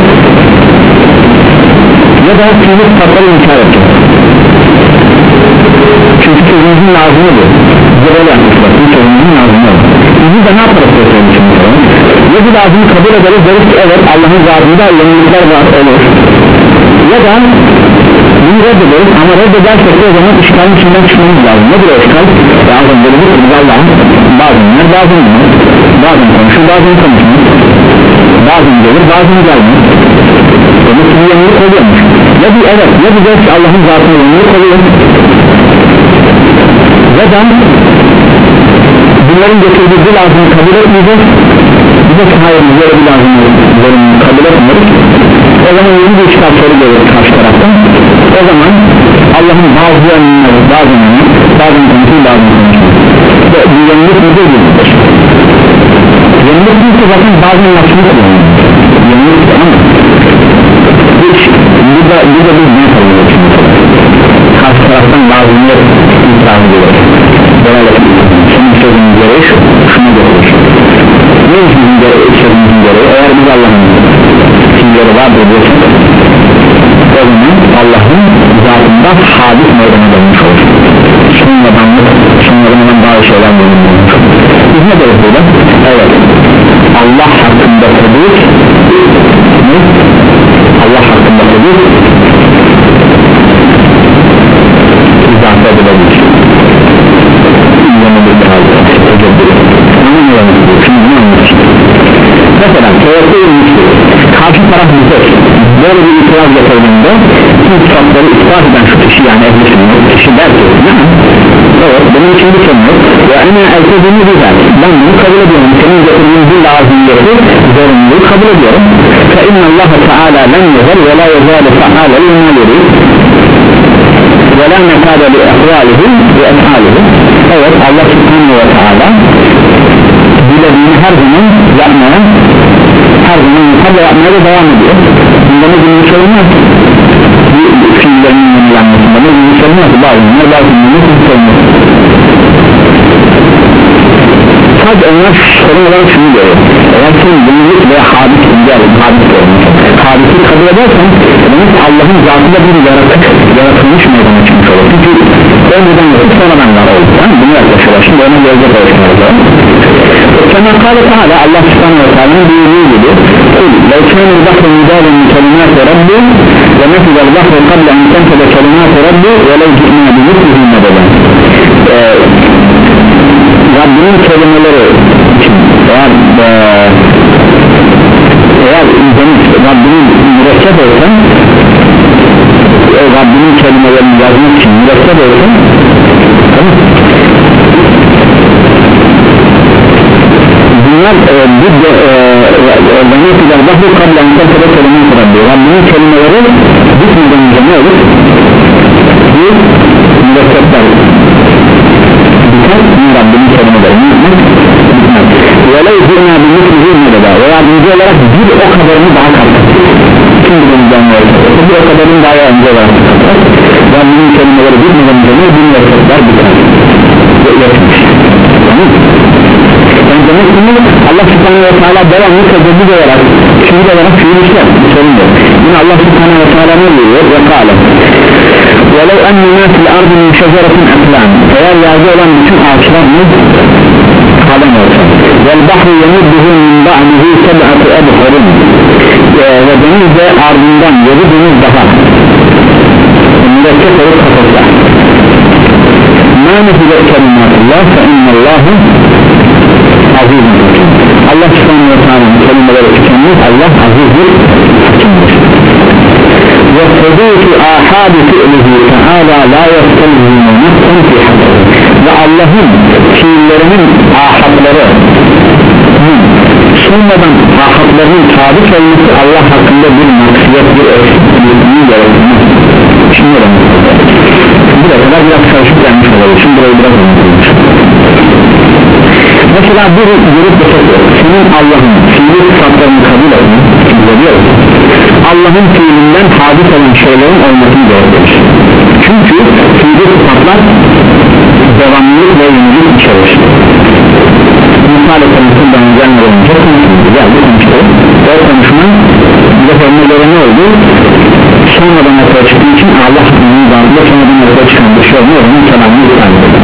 ya da fiili sıfatları inkar edeceğiz. Çünkü sözümüzün lazımı bu. Bize böyle yapmışlar, bu sözümüzün lazımı bu. Biz de ne yaparız bu sözümüzün lazımı? Ya bu lazımı kabul ederiz, deriz ki evet Allah'ın zatında yenilikler var olur. Ya da bunu reddederiz ama reddedersek de o zaman işgalin içinden çıkmamız lazım. Nedir o işgal? Bazen böyle bir biz Allah'ın bazenler bazen dinler, bazen konuşur bazen konuşur, bazen gelir bazen gelmez. Demek ki bir yenilik oluyormuş. Ya bir evet ya bir deriz ki Allah'ın zatında yenilik oluyor ya da bunların getirdiği bir lazımı kabul etmeyeceğiz. Bir de hayır böyle bir lazımı kabul etmiyoruz. O zaman yeni bir işgal soru gelir karşı taraftan. O zaman Allah'ın bazı yönleri bazen bazen konuşuyor bazen konuşuyor. Ve bu yenilik nedir değildir? Yenilik değilse zaten bazen yapsınız kullanıyor. Yenilik ama hiç burada burada bir büyük oluyor. Karşı taraftan bazıları itiraz ediyor. Böyle senin sözünün gereği şu, şuna götürür. Ne sözünün gereği, sözünün gereği eğer biz Allah'ın kimleri vardır diyorsak o zaman Allah'ın zatında hadis meydana dönmüş olur. Sonradan sonradan bazı şeyler meydana dönmüş olur. Biz ne deriz burada? Evet Allah hakkında tabiiz ne? Allah hakkında tabiiz izah edilebilir. İnanılır bir halde mesela teorisi ilmiştir karşı taraf müzik böyle bir itiraz getirdiğinde tüm kitapları ispat eden şu kişi yani ehli bu kişi der ki evet benim için bir sorun yok ve ana eltediğimi güzel ben bunu kabul ediyorum senin getirdiğin bir lazımiyeti zorunluluğu kabul ediyorum fe innallâhe teâlâ lem yezel ve la yezâle feâle lima yurid ve la nekâde li ehvâlihi ve efâlihi evet Allah subhanahu ve teâlâ dilediğini her zaman yapmaya her zaman yukarıda yapmaya da devam ediyor. Bunda ne günlük olmaz bu fiillerinin yenilenmesinde ne günlük olmaz bazı günler bazı günler günlük olmaz. Sadece onlar sorun olarak şunu görüyor eğer sen günlük veya hadis günlük hadis görmüş hadisi kabul edersen demek Allah'ın zatında bir yaratık yaratılmış meydana çıkmış olur çünkü önceden yapıp sonradan var oldu yani bunu yaklaşıyorlar şimdi ona gelecek oluşturacağız kema kâle teâlâ Allah subhanahu ve teâlâ'nın buyurduğu gibi لو كان البحر مدادا من كلمات ربي لنفذ البحر قبل أن تنفذ كلمات ربي ولو جئنا بمثله مددا Rabbinin kelimeleri için eğer e, eğer insanın Rabbinin mürekkep olsan o Rabbinin kelimelerini yazmak için mürekkep olsan tamam bunlar e, bir de Rabbinin Bahri kabla insan kadar kelimeyi Rabbi Rabbinin kelimeleri bitmeden önce ne olur? Bir mürekkepler biter mi Rabbinin kelimeleri bitmez velev zirna bimislihi mededa ve yardımcı olarak bir o kadarını daha katlar kim bilimden bir o kadarını daha yardımcı olarak katlar Rabbinin kelimeleri bitmeden önce ne? Bir mürekkepler biter ve üretmiş tamam mı? Yani demek ki Allah subhanahu ve teala devamlı tecrübe olarak fiil olarak fiil işler bir sorun yok yine Allah subhanahu ve teala ne diyor ve kâle وَلَوْ أَنَّمَا فِي الْأَرْضِ مِنْ شَجَرَةٍ أَقْلَامٍ eğer yerde olan bütün ağaçlar ne? kalem olsa وَالْبَحْرِ يَمُدُّهُ مِنْ بَعْدِهِ سَبْعَةُ أَبْحُرٍ ve deniz de ardından yedi deniz daha mürekkep olup kapatsa مَا نَفِذَتْ كَلِمَاتُ اللّٰهِ فَاِنَّ اللّٰهُ azizdir. Allah subhanahu ve teala'nın kelimeleri tükenmiş Allah azizdir hakimdir ve hudutu ahadi fi'lihi teala la yastelzimu nefsen fi hakkı ve Allah'ın fiillerinin ahadları sonradan ahadlarının sabit olması Allah hakkında bir maksiyet bir eksikliğini yaratılmaz şimdi de buraya kadar biraz karışık gelmiş olabilir şimdi burayı biraz anlatılmış mesela bir grup desek senin Allah'ın fiili sıfatlarını kabul etmek Allah'ın fiilinden hadis olan şeylerin olmasını gerektirir. Çünkü fiili sıfatlar devamlılık ve yenilik içerir. Musa Aleyhisselam'dan gelmeden önce konuşmuştu, geldi konuştu. O konuşma bize formuna göre ne oldu? Sonradan ortaya çıktığı için Allah hakkının varlığı sonradan ortaya çıkan bir şey olmuyor, onun selamını iptal ediyor.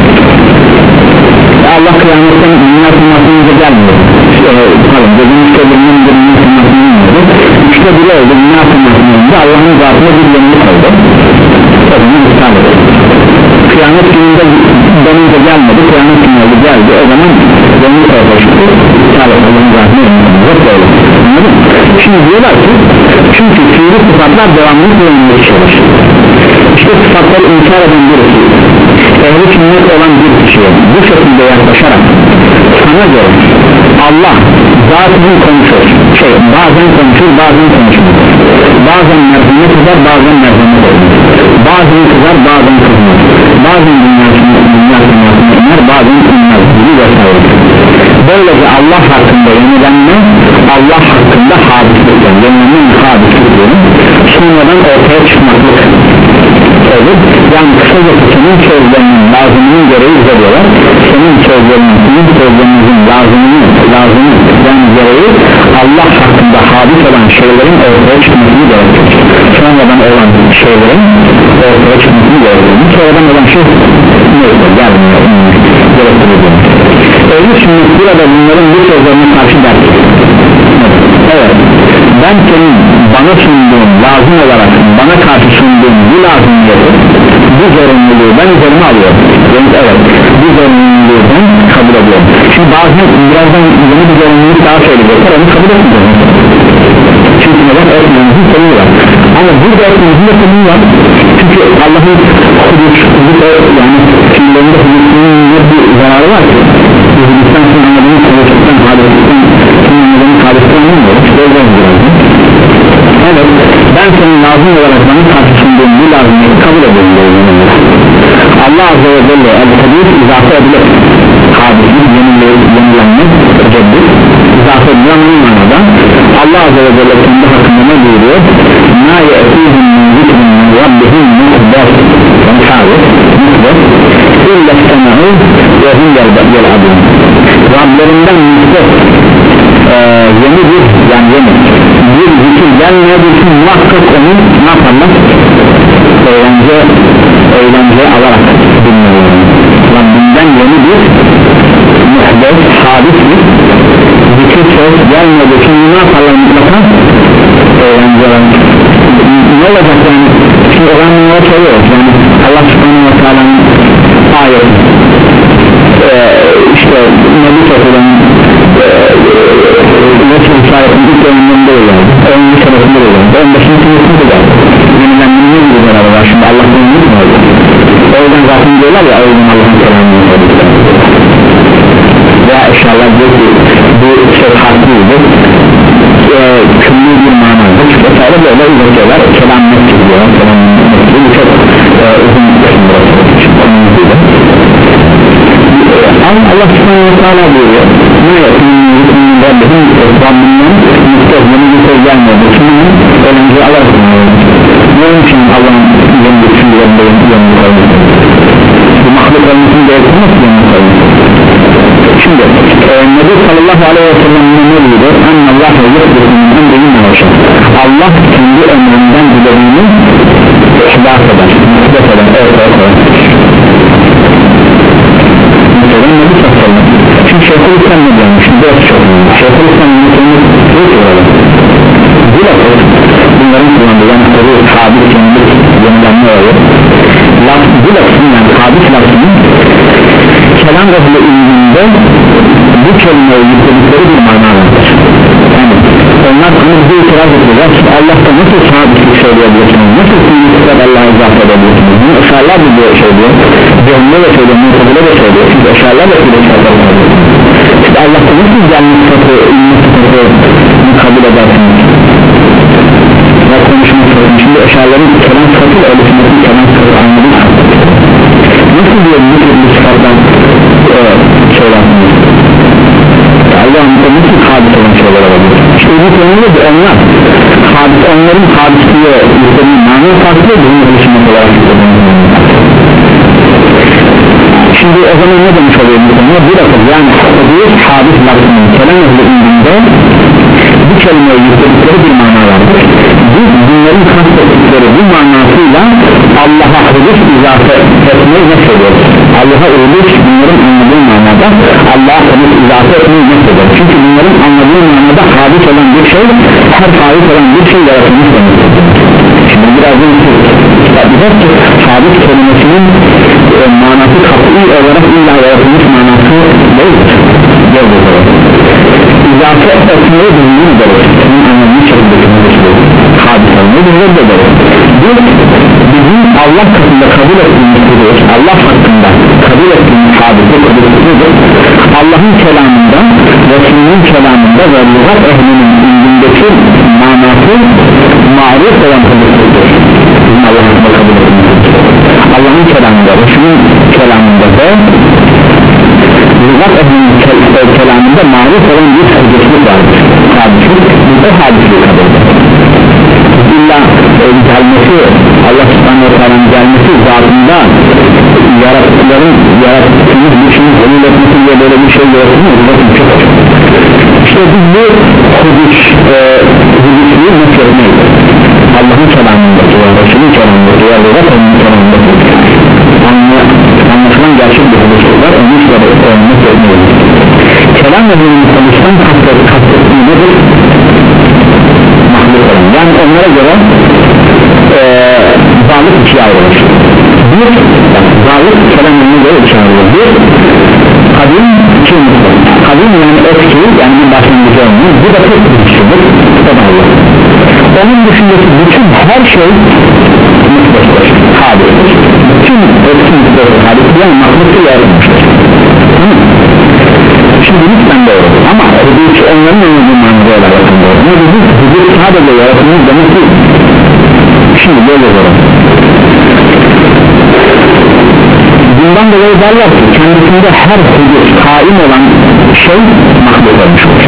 Allah kıyametten dünya kıymatınca gelmiyor. Pardon, gözünün söylediğinin bir dünya kıymatını bilmiyordu. İşte bile oldu, dünya kıymatında Allah'ın zatına bir yenilik oldu. O zaman iptal ediyor. Kıyamet gününde dönünce gelmedi, kıyamet gününde geldi, o zaman yenilik ortaya çıktı. İptal ediyor, Allah'ın zatına yenilik hep böyle. Anladın mı? Şimdi diyorlar ki, çünkü fiili sıfatlar devamlılık ve yenilik içerir. İşte sıfatları inkar eden birisi, ehli sünnet olan bir kişiye bu şekilde yaklaşarak sana göre Allah zatını konuşur, şey, bazen konuşur bazen konuşmaz, bazen merhamet eder bazen merhamet eder, bazen kızar bazen kızmaz, bazen dünyasını dünyasını iner bazen inmez gibi vesaire. Böylece Allah hakkında yenilenme, Allah hakkında hadislik, yani yenilenmenin hadislik sonradan ortaya çıkmaklık olur. Yani kısacası senin sözlerinin lazımının gereği veriyorlar. Senin sözlerinin, senin sözlerinizin lazımının, lazımının yani gereği Allah hakkında hadis olan şeylerin ortaya çıkmasını gerektirir. Sonradan olan şeylerin ortaya çıkmasını gerektirir. Sonradan olan şey neyse gelmiyor, gerektirir. Ehl-i sünnet burada bunların bu sözlerine karşı der. Evet, ben senin bana sunduğun lazım olarak bana karşı sunduğun bu lazımları, bu zorunluluğu ben üzerime alıyorum. Yani evet, bu zorunluluğu ben kabul ediyorum. Şimdi bazen birazdan yeni bir zorunluluk daha söyleyecekler, onu kabul etmiyorum. Çünkü neden etmemizin konuyu var. Ama burada etmemizin de konuyu var. Çünkü Allah'ın hudut, yani fiillerinde hudutluğunun ne bir zararı var ki? Huduttan sonra anladığını konuştuktan, hadislikten sonra anladığını hadislikten anlamıyor. Evet, ben senin lazım olarak bana karşı sunduğum bu lazımlığı kabul ediyorum. Allah Azze ve Celle el-Kadir izafe edilir. Hadislik, yenilenmek, teceddüt izafe edilen bu manada Allah Azze ve Celle kendi hakkında ne buyuruyor? مَا يَأْتِيهِمْ مِنْ ذِكْرٍ مِنْ رَبِّهِمْ مُحْدَثٍ اِلَّا اسْتَمَعُوا وَهُمْ يَلْعَبُونَ Rablerinden müstef ee, yeni bir yani yeni bir zikir gelmeye için muhakkak onu ne yaparlar? Eğlence, eğlence alarak dinliyorlar. Rabbinden yeni bir muhdes, hadis bir zikir söz gelmeye için ne yaparlar mutlaka? Eğlence alarak. Ne olacak yani? Şimdi o zaman ne soruyor? Yani Allah subhanahu wa ta'ala'nın ayeti ee, işte Nebi Soku'dan Resul Sahib'in ilk önünde oluyor, onun sebebinde oluyor, on beşinci sınıfında da yenilendiğinde gibi beraber var. Şimdi Allah'ın yenilik mi oldu? O yüzden zaten diyorlar ya, o yüzden Allah'ın selamını söyledik veya eşyalar diyor ki bu söz haklıydı, e, külli bir manadır vesaire böyle uzatıyorlar, selam mescid diyorlar, selam mescid bu çok e, uzun bir kısımda Allah Allah subhanahu wa ta'ala buyuruyor ne yapayım Rabbim Rabbinden müstehzeni bir söz gelmedi şimdi önce Allah bunun için Allah'ın yeni düşüncelerinde yanını koymuş bu mahluk olmasını gerektirmez ki yanını koymuş şimdi e, Nebi sallallahu aleyhi ve sellem ne buyuruyor Allah Allah kendi emrinden dilediğini hilaf eder hilaf eder evet evet çünkü Şeyhul İslam ne diyormuş? Biraz çok önemli. Şeyhul İslam'ın yönetimi yok orada. Bu lafı bunların kullandığı yani soru hadis yenilik yenilenme oluyor. Laf, bu lafın yani hadis lafının kelam ehli ilminde bu kelimeyi yükledikleri bir mana vardır. Yani onlar kanıcı itiraz ediyorlar. Allah'ta nasıl hadislik söyleyebilirsiniz? Nasıl fiilisler Allah'a izafe edebilirsiniz? Bunu ışarlar mı diyor söylüyor? Cehenneme de söylüyor, mutfabıla da söylüyor. Siz ışarlar da fiilisler söylüyor. Siz Allah'ta nasıl gelmiş sıfatı, ilmi sıfatı kabul edersiniz? Ya konuşma sıfatı. Şimdi ışarların kelam sıfatı ile öyle sünnetin kelam sıfatı anladın mı? Nasıl diyor bu türlü sıfattan e, söylersiniz? Allah'ın nasıl hadis olan şeyler olabilir? İşte bu konuda da onlar hadis, onların hadisliğe yüklediği mana farklı, bizim ölçümlük olarak yüklediğimiz mana farklı. Şimdi o zaman ne demiş oluyor bu konuda? Bu lafız yani hadis, hadis lafının kelam ehli indinde bu kelimeye yükledikleri bir mana vardır. Biz bunların kastettikleri bu manasıyla Allah'a hadis izafe etmeyi ne söylüyoruz? Allah'a uyuluş bunların anladığı manada Allah'a hadis izafe etmeyi ne söylüyoruz? Çünkü bunların anladığı manada hadis olan bir şey, her hadis olan bir şey yaratılmış demektir. Şimdi biraz önce kitaplar ki hadis kelimesinin e, manası kat'i olarak illa yaratılmış manası değildir. Değildir. İzafe etmeyi bildiğini deriz. Senin anladığın şekilde düşünülür. Hadis olmayı bildiğini deriz. Bir, bizim Allah katında kabul ettiğimiz hudur, Allah hakkında kabul ettiğimiz hadise kabul ettiğimiz Allah'ın kelamında, Resulünün kelamında ve lügat ehlinin indindeki manası maruf olan hadistir. Bizim Allah hakkında kabul ettiğimiz Allah'ın kelamında, Resulünün kelamında ve lügat ehlinin kelamında maruf olan bir hadislik vardır. Hadislik, bu hadislik kabul İlla e, gelmesi, Allah subhanahu wa ta'ala'nın gelmesi zatında yaratıkların yaratıklarının bir şeyin önüne etmesi diye böyle bir şey yaratılmıyor. İşte biz bu hudüs e, hudüsünü nasıl etmeyiz? Allah'ın kelamındaki ya Resul'ün kelamındaki ya Resul'ün kelamındaki anlaşılan gerçek bir hudüsü var. Onu işte nasıl etmeyiz? Kelam edilmiş hudüsten kastettiği nedir? Yani onlara göre ee, varlık ikiye ayrılır. Bir, varlık kelamına göre ikiye ayrılır. Bir, kadim, iki mutlak. Kadim yani eski, yani bir başlangıcı olmuyor. Bu da tek bir kişidir, o da Allah. Onun dışındaki bütün her şey mutlakdır, hadistir. Bütün eski mutlakdır, hadistir, yani mahlukta yaratılmıştır. Şimdi lütfen doğru ama hudut onların anladığı manzara olarak doğru. Ne dedik? Hudut sadece yaratılmış demek ki şimdi böyle doğru. Bundan dolayı derler ki kendisinde her hudut kaim olan şey mahluk olmuş olur.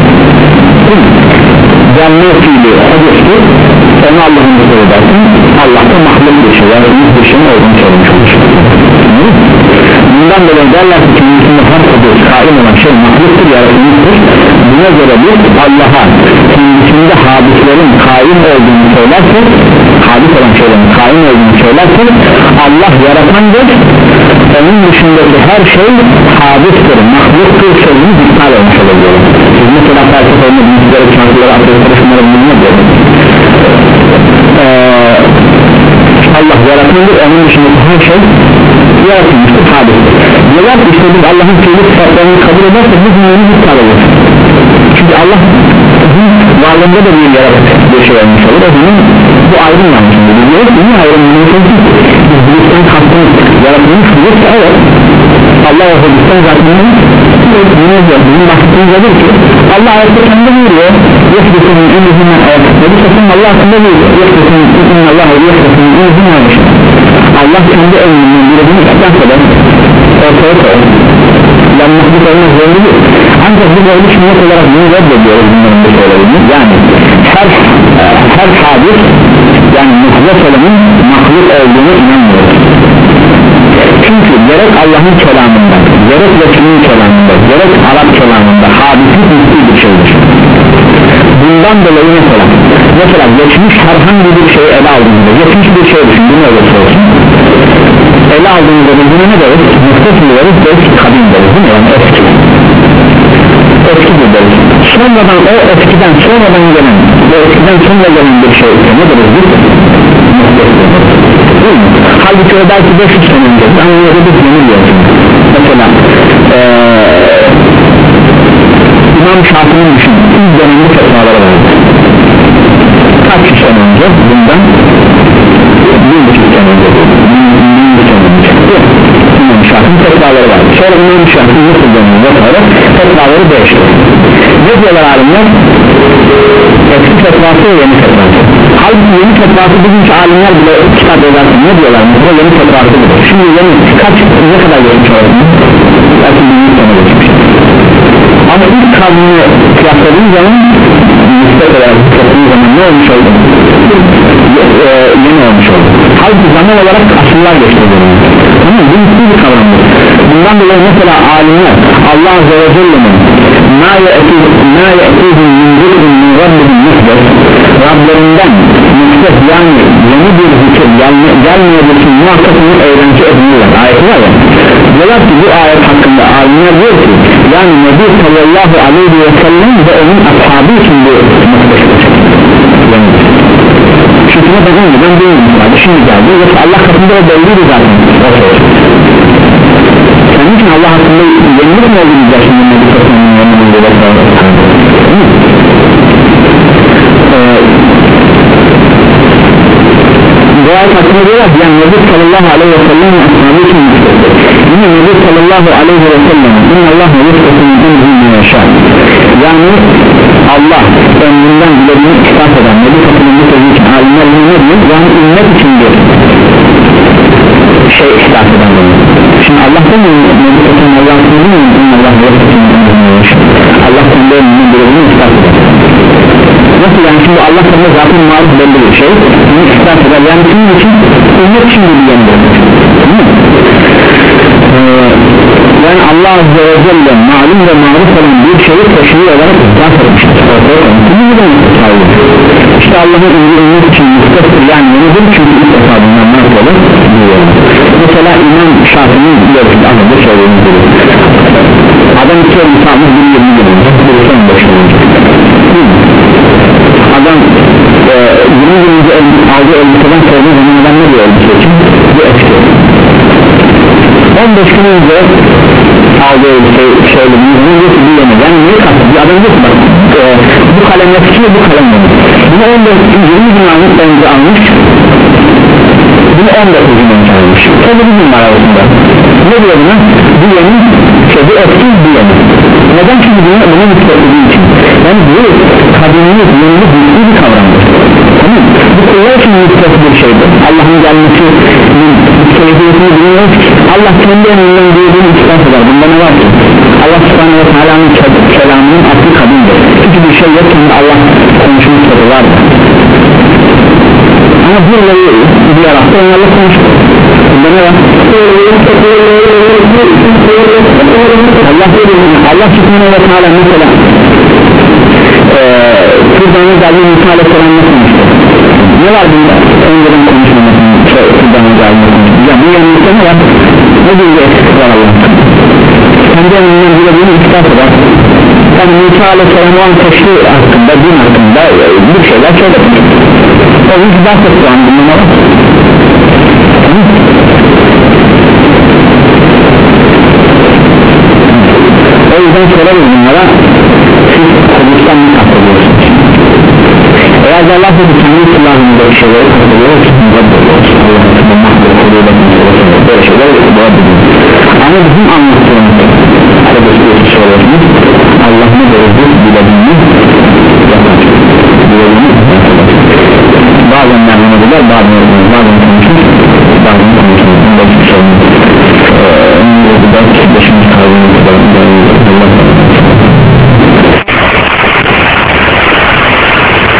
Canlı fiili huduttur, onu Allah'ın huzur edersin, Allah'ta mahluk bir şey, yaratılmış bir şeyin olduğunu söylemiş olur. Bundan dolayı derler ki kendisinde her hudut kaim olan şey mahluktur, yaratılmıştır. Buna göre biz Allah'a kendisinde hadislerin kaim olduğunu söylersek, hadis olan şeylerin kaim olduğunu söylersek Allah yaratandır, onun dışındaki her şey hadistir, mahluktur sözünü iptal olmuş oluyor. Siz mesela felsefe olmadığınızları, çarpıları, atletleri, şunları bilmiyor musunuz? Ee, Allah yaratandır, onun dışındaki her şey yaratılmıştır, hadistir. Diyorlar ki işte biz Allah'ın fiili sıfatlarını kabul edersek bu cümlenin iptal olur. Çünkü Allah'ın varlığında da bir yaratık bir şey olmuş olur. O zaman bu ayrılmamıştır. Biz diyoruz ki niye ayrılmamıştır? Biz bilgisayarın kastını yaratılmış bulursa evet Allah o hudustan zaten bunu yazıyor. Bunun bahsettiğinizdir ki Allah ayette kendi buyuruyor. Yekbetinin ünlüzünden ayette dedi sakın Allah hakkında buyuruyor. Yekbetinin ünlüzünden Allah yekbetinin ünlüzünden Allah kendi önlüğünün birini isterse ortaya koyar. Ben mahluk olmak zorunda değil. Ancak bu böyle sünnet olarak bunu reddediyoruz bunların bu söylerini. Yani her, her hadis yani muhzef olanın mahluk olduğunu inanmıyoruz. Çünkü gerek Allah'ın kelamında, gerek Resulünün kelamında, gerek Arap kelamında hadisi üstü bir şeydir. Bundan dolayı mesela mesela geçmiş herhangi bir şey ele aldığında geçmiş bir şey düşün, bu ne olursa olsun ele aldığında buna ne deriz? Muhtemelen deriz, deriz ki kadim deriz değil mi? Yani eski eskidir deriz. Sonradan o eskiden sonradan gelen o eskiden sonra gelen bir şey ne deriz biz? Muhtemelen halbuki o belki beş yüz sene önce ama öyle bir yeni diyorsun. Mesela ee, İmam Şafii'nin düşün ilk dönemli fetvaları vardı. Kaç yüz sene önce bundan bir buçuk sene önce bir sene önce İmam Şafii'nin fetvaları vardı. Sonra İmam Şafii'nin nasıl dönüyor sonra fetvaları değişti. Ne diyorlar alimler? Eski fetvası ve yeni fetvası. Halbuki yeni fetvası bugünkü alimler bile kitap ederken ne diyorlar? Mesela yeni fetvası budur. Şimdi yeni kaç ne kadar geçmiş oldu? Belki bir yüz sene geçmiş. Ama ilk kavmini kıyasladığım zaman nispet olarak zikrettiği zaman ne olmuş oldu? E, yeni olmuş oldu. Halbuki zaman olarak asırlar geçti. Tamam, bu ciddi bir kavramdır. Bundan dolayı mesela alimler Allah Azze ve Celle'nin ma ye'tihim min zikrin min rabbihim muhdes, Rablerinden muhdes yani yeni bir zikir gelmeyecek için muhakkak onu eğlence edinirler. Ayeti var ya. Diyorlar ki bu ayet hakkında alimler diyor ki yani Nebi sallallahu aleyhi ve sellem ve onun ashabı için bu muhdestir. Yani çünkü ne zaman önceden değilmiş, şimdi geldi yoksa Allah katında o belliydi zaten. Senin için Allah hakkında yenilik mi olduğunu da şimdi Nebi sallallahu aleyhi ve sellem bu ayet hakkında diyorlar ki yani Nebi sallallahu aleyhi ve sellem'in ashabı için muhdestir. Yine Nebi sallallahu aleyhi ve sellem inna Allah'ı yusufun emrinin yaşar, yani Allah ömründen dilediğini ispat eden Nebi sallallahu aleyhi için alimler ne diyor? Yani ümmet için bir şey ispat eden şimdi Allah'tan mı Nebi sallallahu aleyhi ve sellem inna Allah'ı yusufun emrinin yaşar, Allah kendi ömründen dilediğini ispat eder. Nasıl yani şimdi Allah sana zaten maruf belli bir şey bunu ispat eder yani senin için ümmet için bir yandır ee, yani Allah Azze ve Celle malum ve maruf olan bir şeyi teşhir olarak ispat etmiştir işte Allah'ın ümmet için müstesir yani yenidir çünkü ilk defa bundan ne yapalım mesela İmam Şafii'nin görüşünde anladığı söylediğimiz gibi adam iki yıl mutabık bir yirmi yıl önce bir son beş yıl önce adam yirmi yıl önce aldığı elbiseden sorduğu zaman adam ne diyor elbise için? Bu eski on beş gün önce aldığı elbiseyi söylediği zaman diyor ki bu yeni yani niye kalktı? Bir adam diyor ki bak e, bu kalem eski ve bu kalem yeni bunu on beş yirmi gün önce almış bunu on dokuz gün önce almış tabi bir gün var arasında ne diyor buna? Bu yeni şey bu eski bu yeni neden çünkü bunu buna müstesirliği için yani bu kadınlık yenilik ciddi bir kavramdır tamam bu kullar için müstesir bir şeydir Allah'ın gelmesinin keyfiyetini bilmiyoruz Allah kendi önünden duyduğunu ispat eder bunda ne var ki Allah subhanahu ve teala'nın kelamının aklı kadındır çünkü bir şey yok ki Allah konuşmuş tadı vardır ama birileri diyarak da onlarla konuşur bunda ne var Allah Allah subhanahu ve teala mesela Kürdan'ın geldiği Musa Aleyhisselam'la konuştu ne var bunda önceden konuşmamasının Kürdan'ın geldiği konuştu ya bu yanılsa ne var ne diyor eksik var Allah'tan kendi önünden dilediğini ispat eder yani Musa Aleyhisselam'ın o an teşhir hakkında din hakkında bir şeyler söylemiş o yüzden bahsetti o an bundan var o yüzden sorarız bunlara siz Kudüs'ten mi katılıyorsunuz eğer de Allah dedi kendi silahında bir şeyleri katılıyoruz Allah'ın mahvoluyla böyle şeyler ama bizim anlattığımız Kudüs'ü söylüyorsunuz Allah ne verir dilediğini yapar dilediğini yapar bazen merhametler bazen bazen konuşur bazen konuşur bunda hiçbir sorun eee bu da beşinci kavramı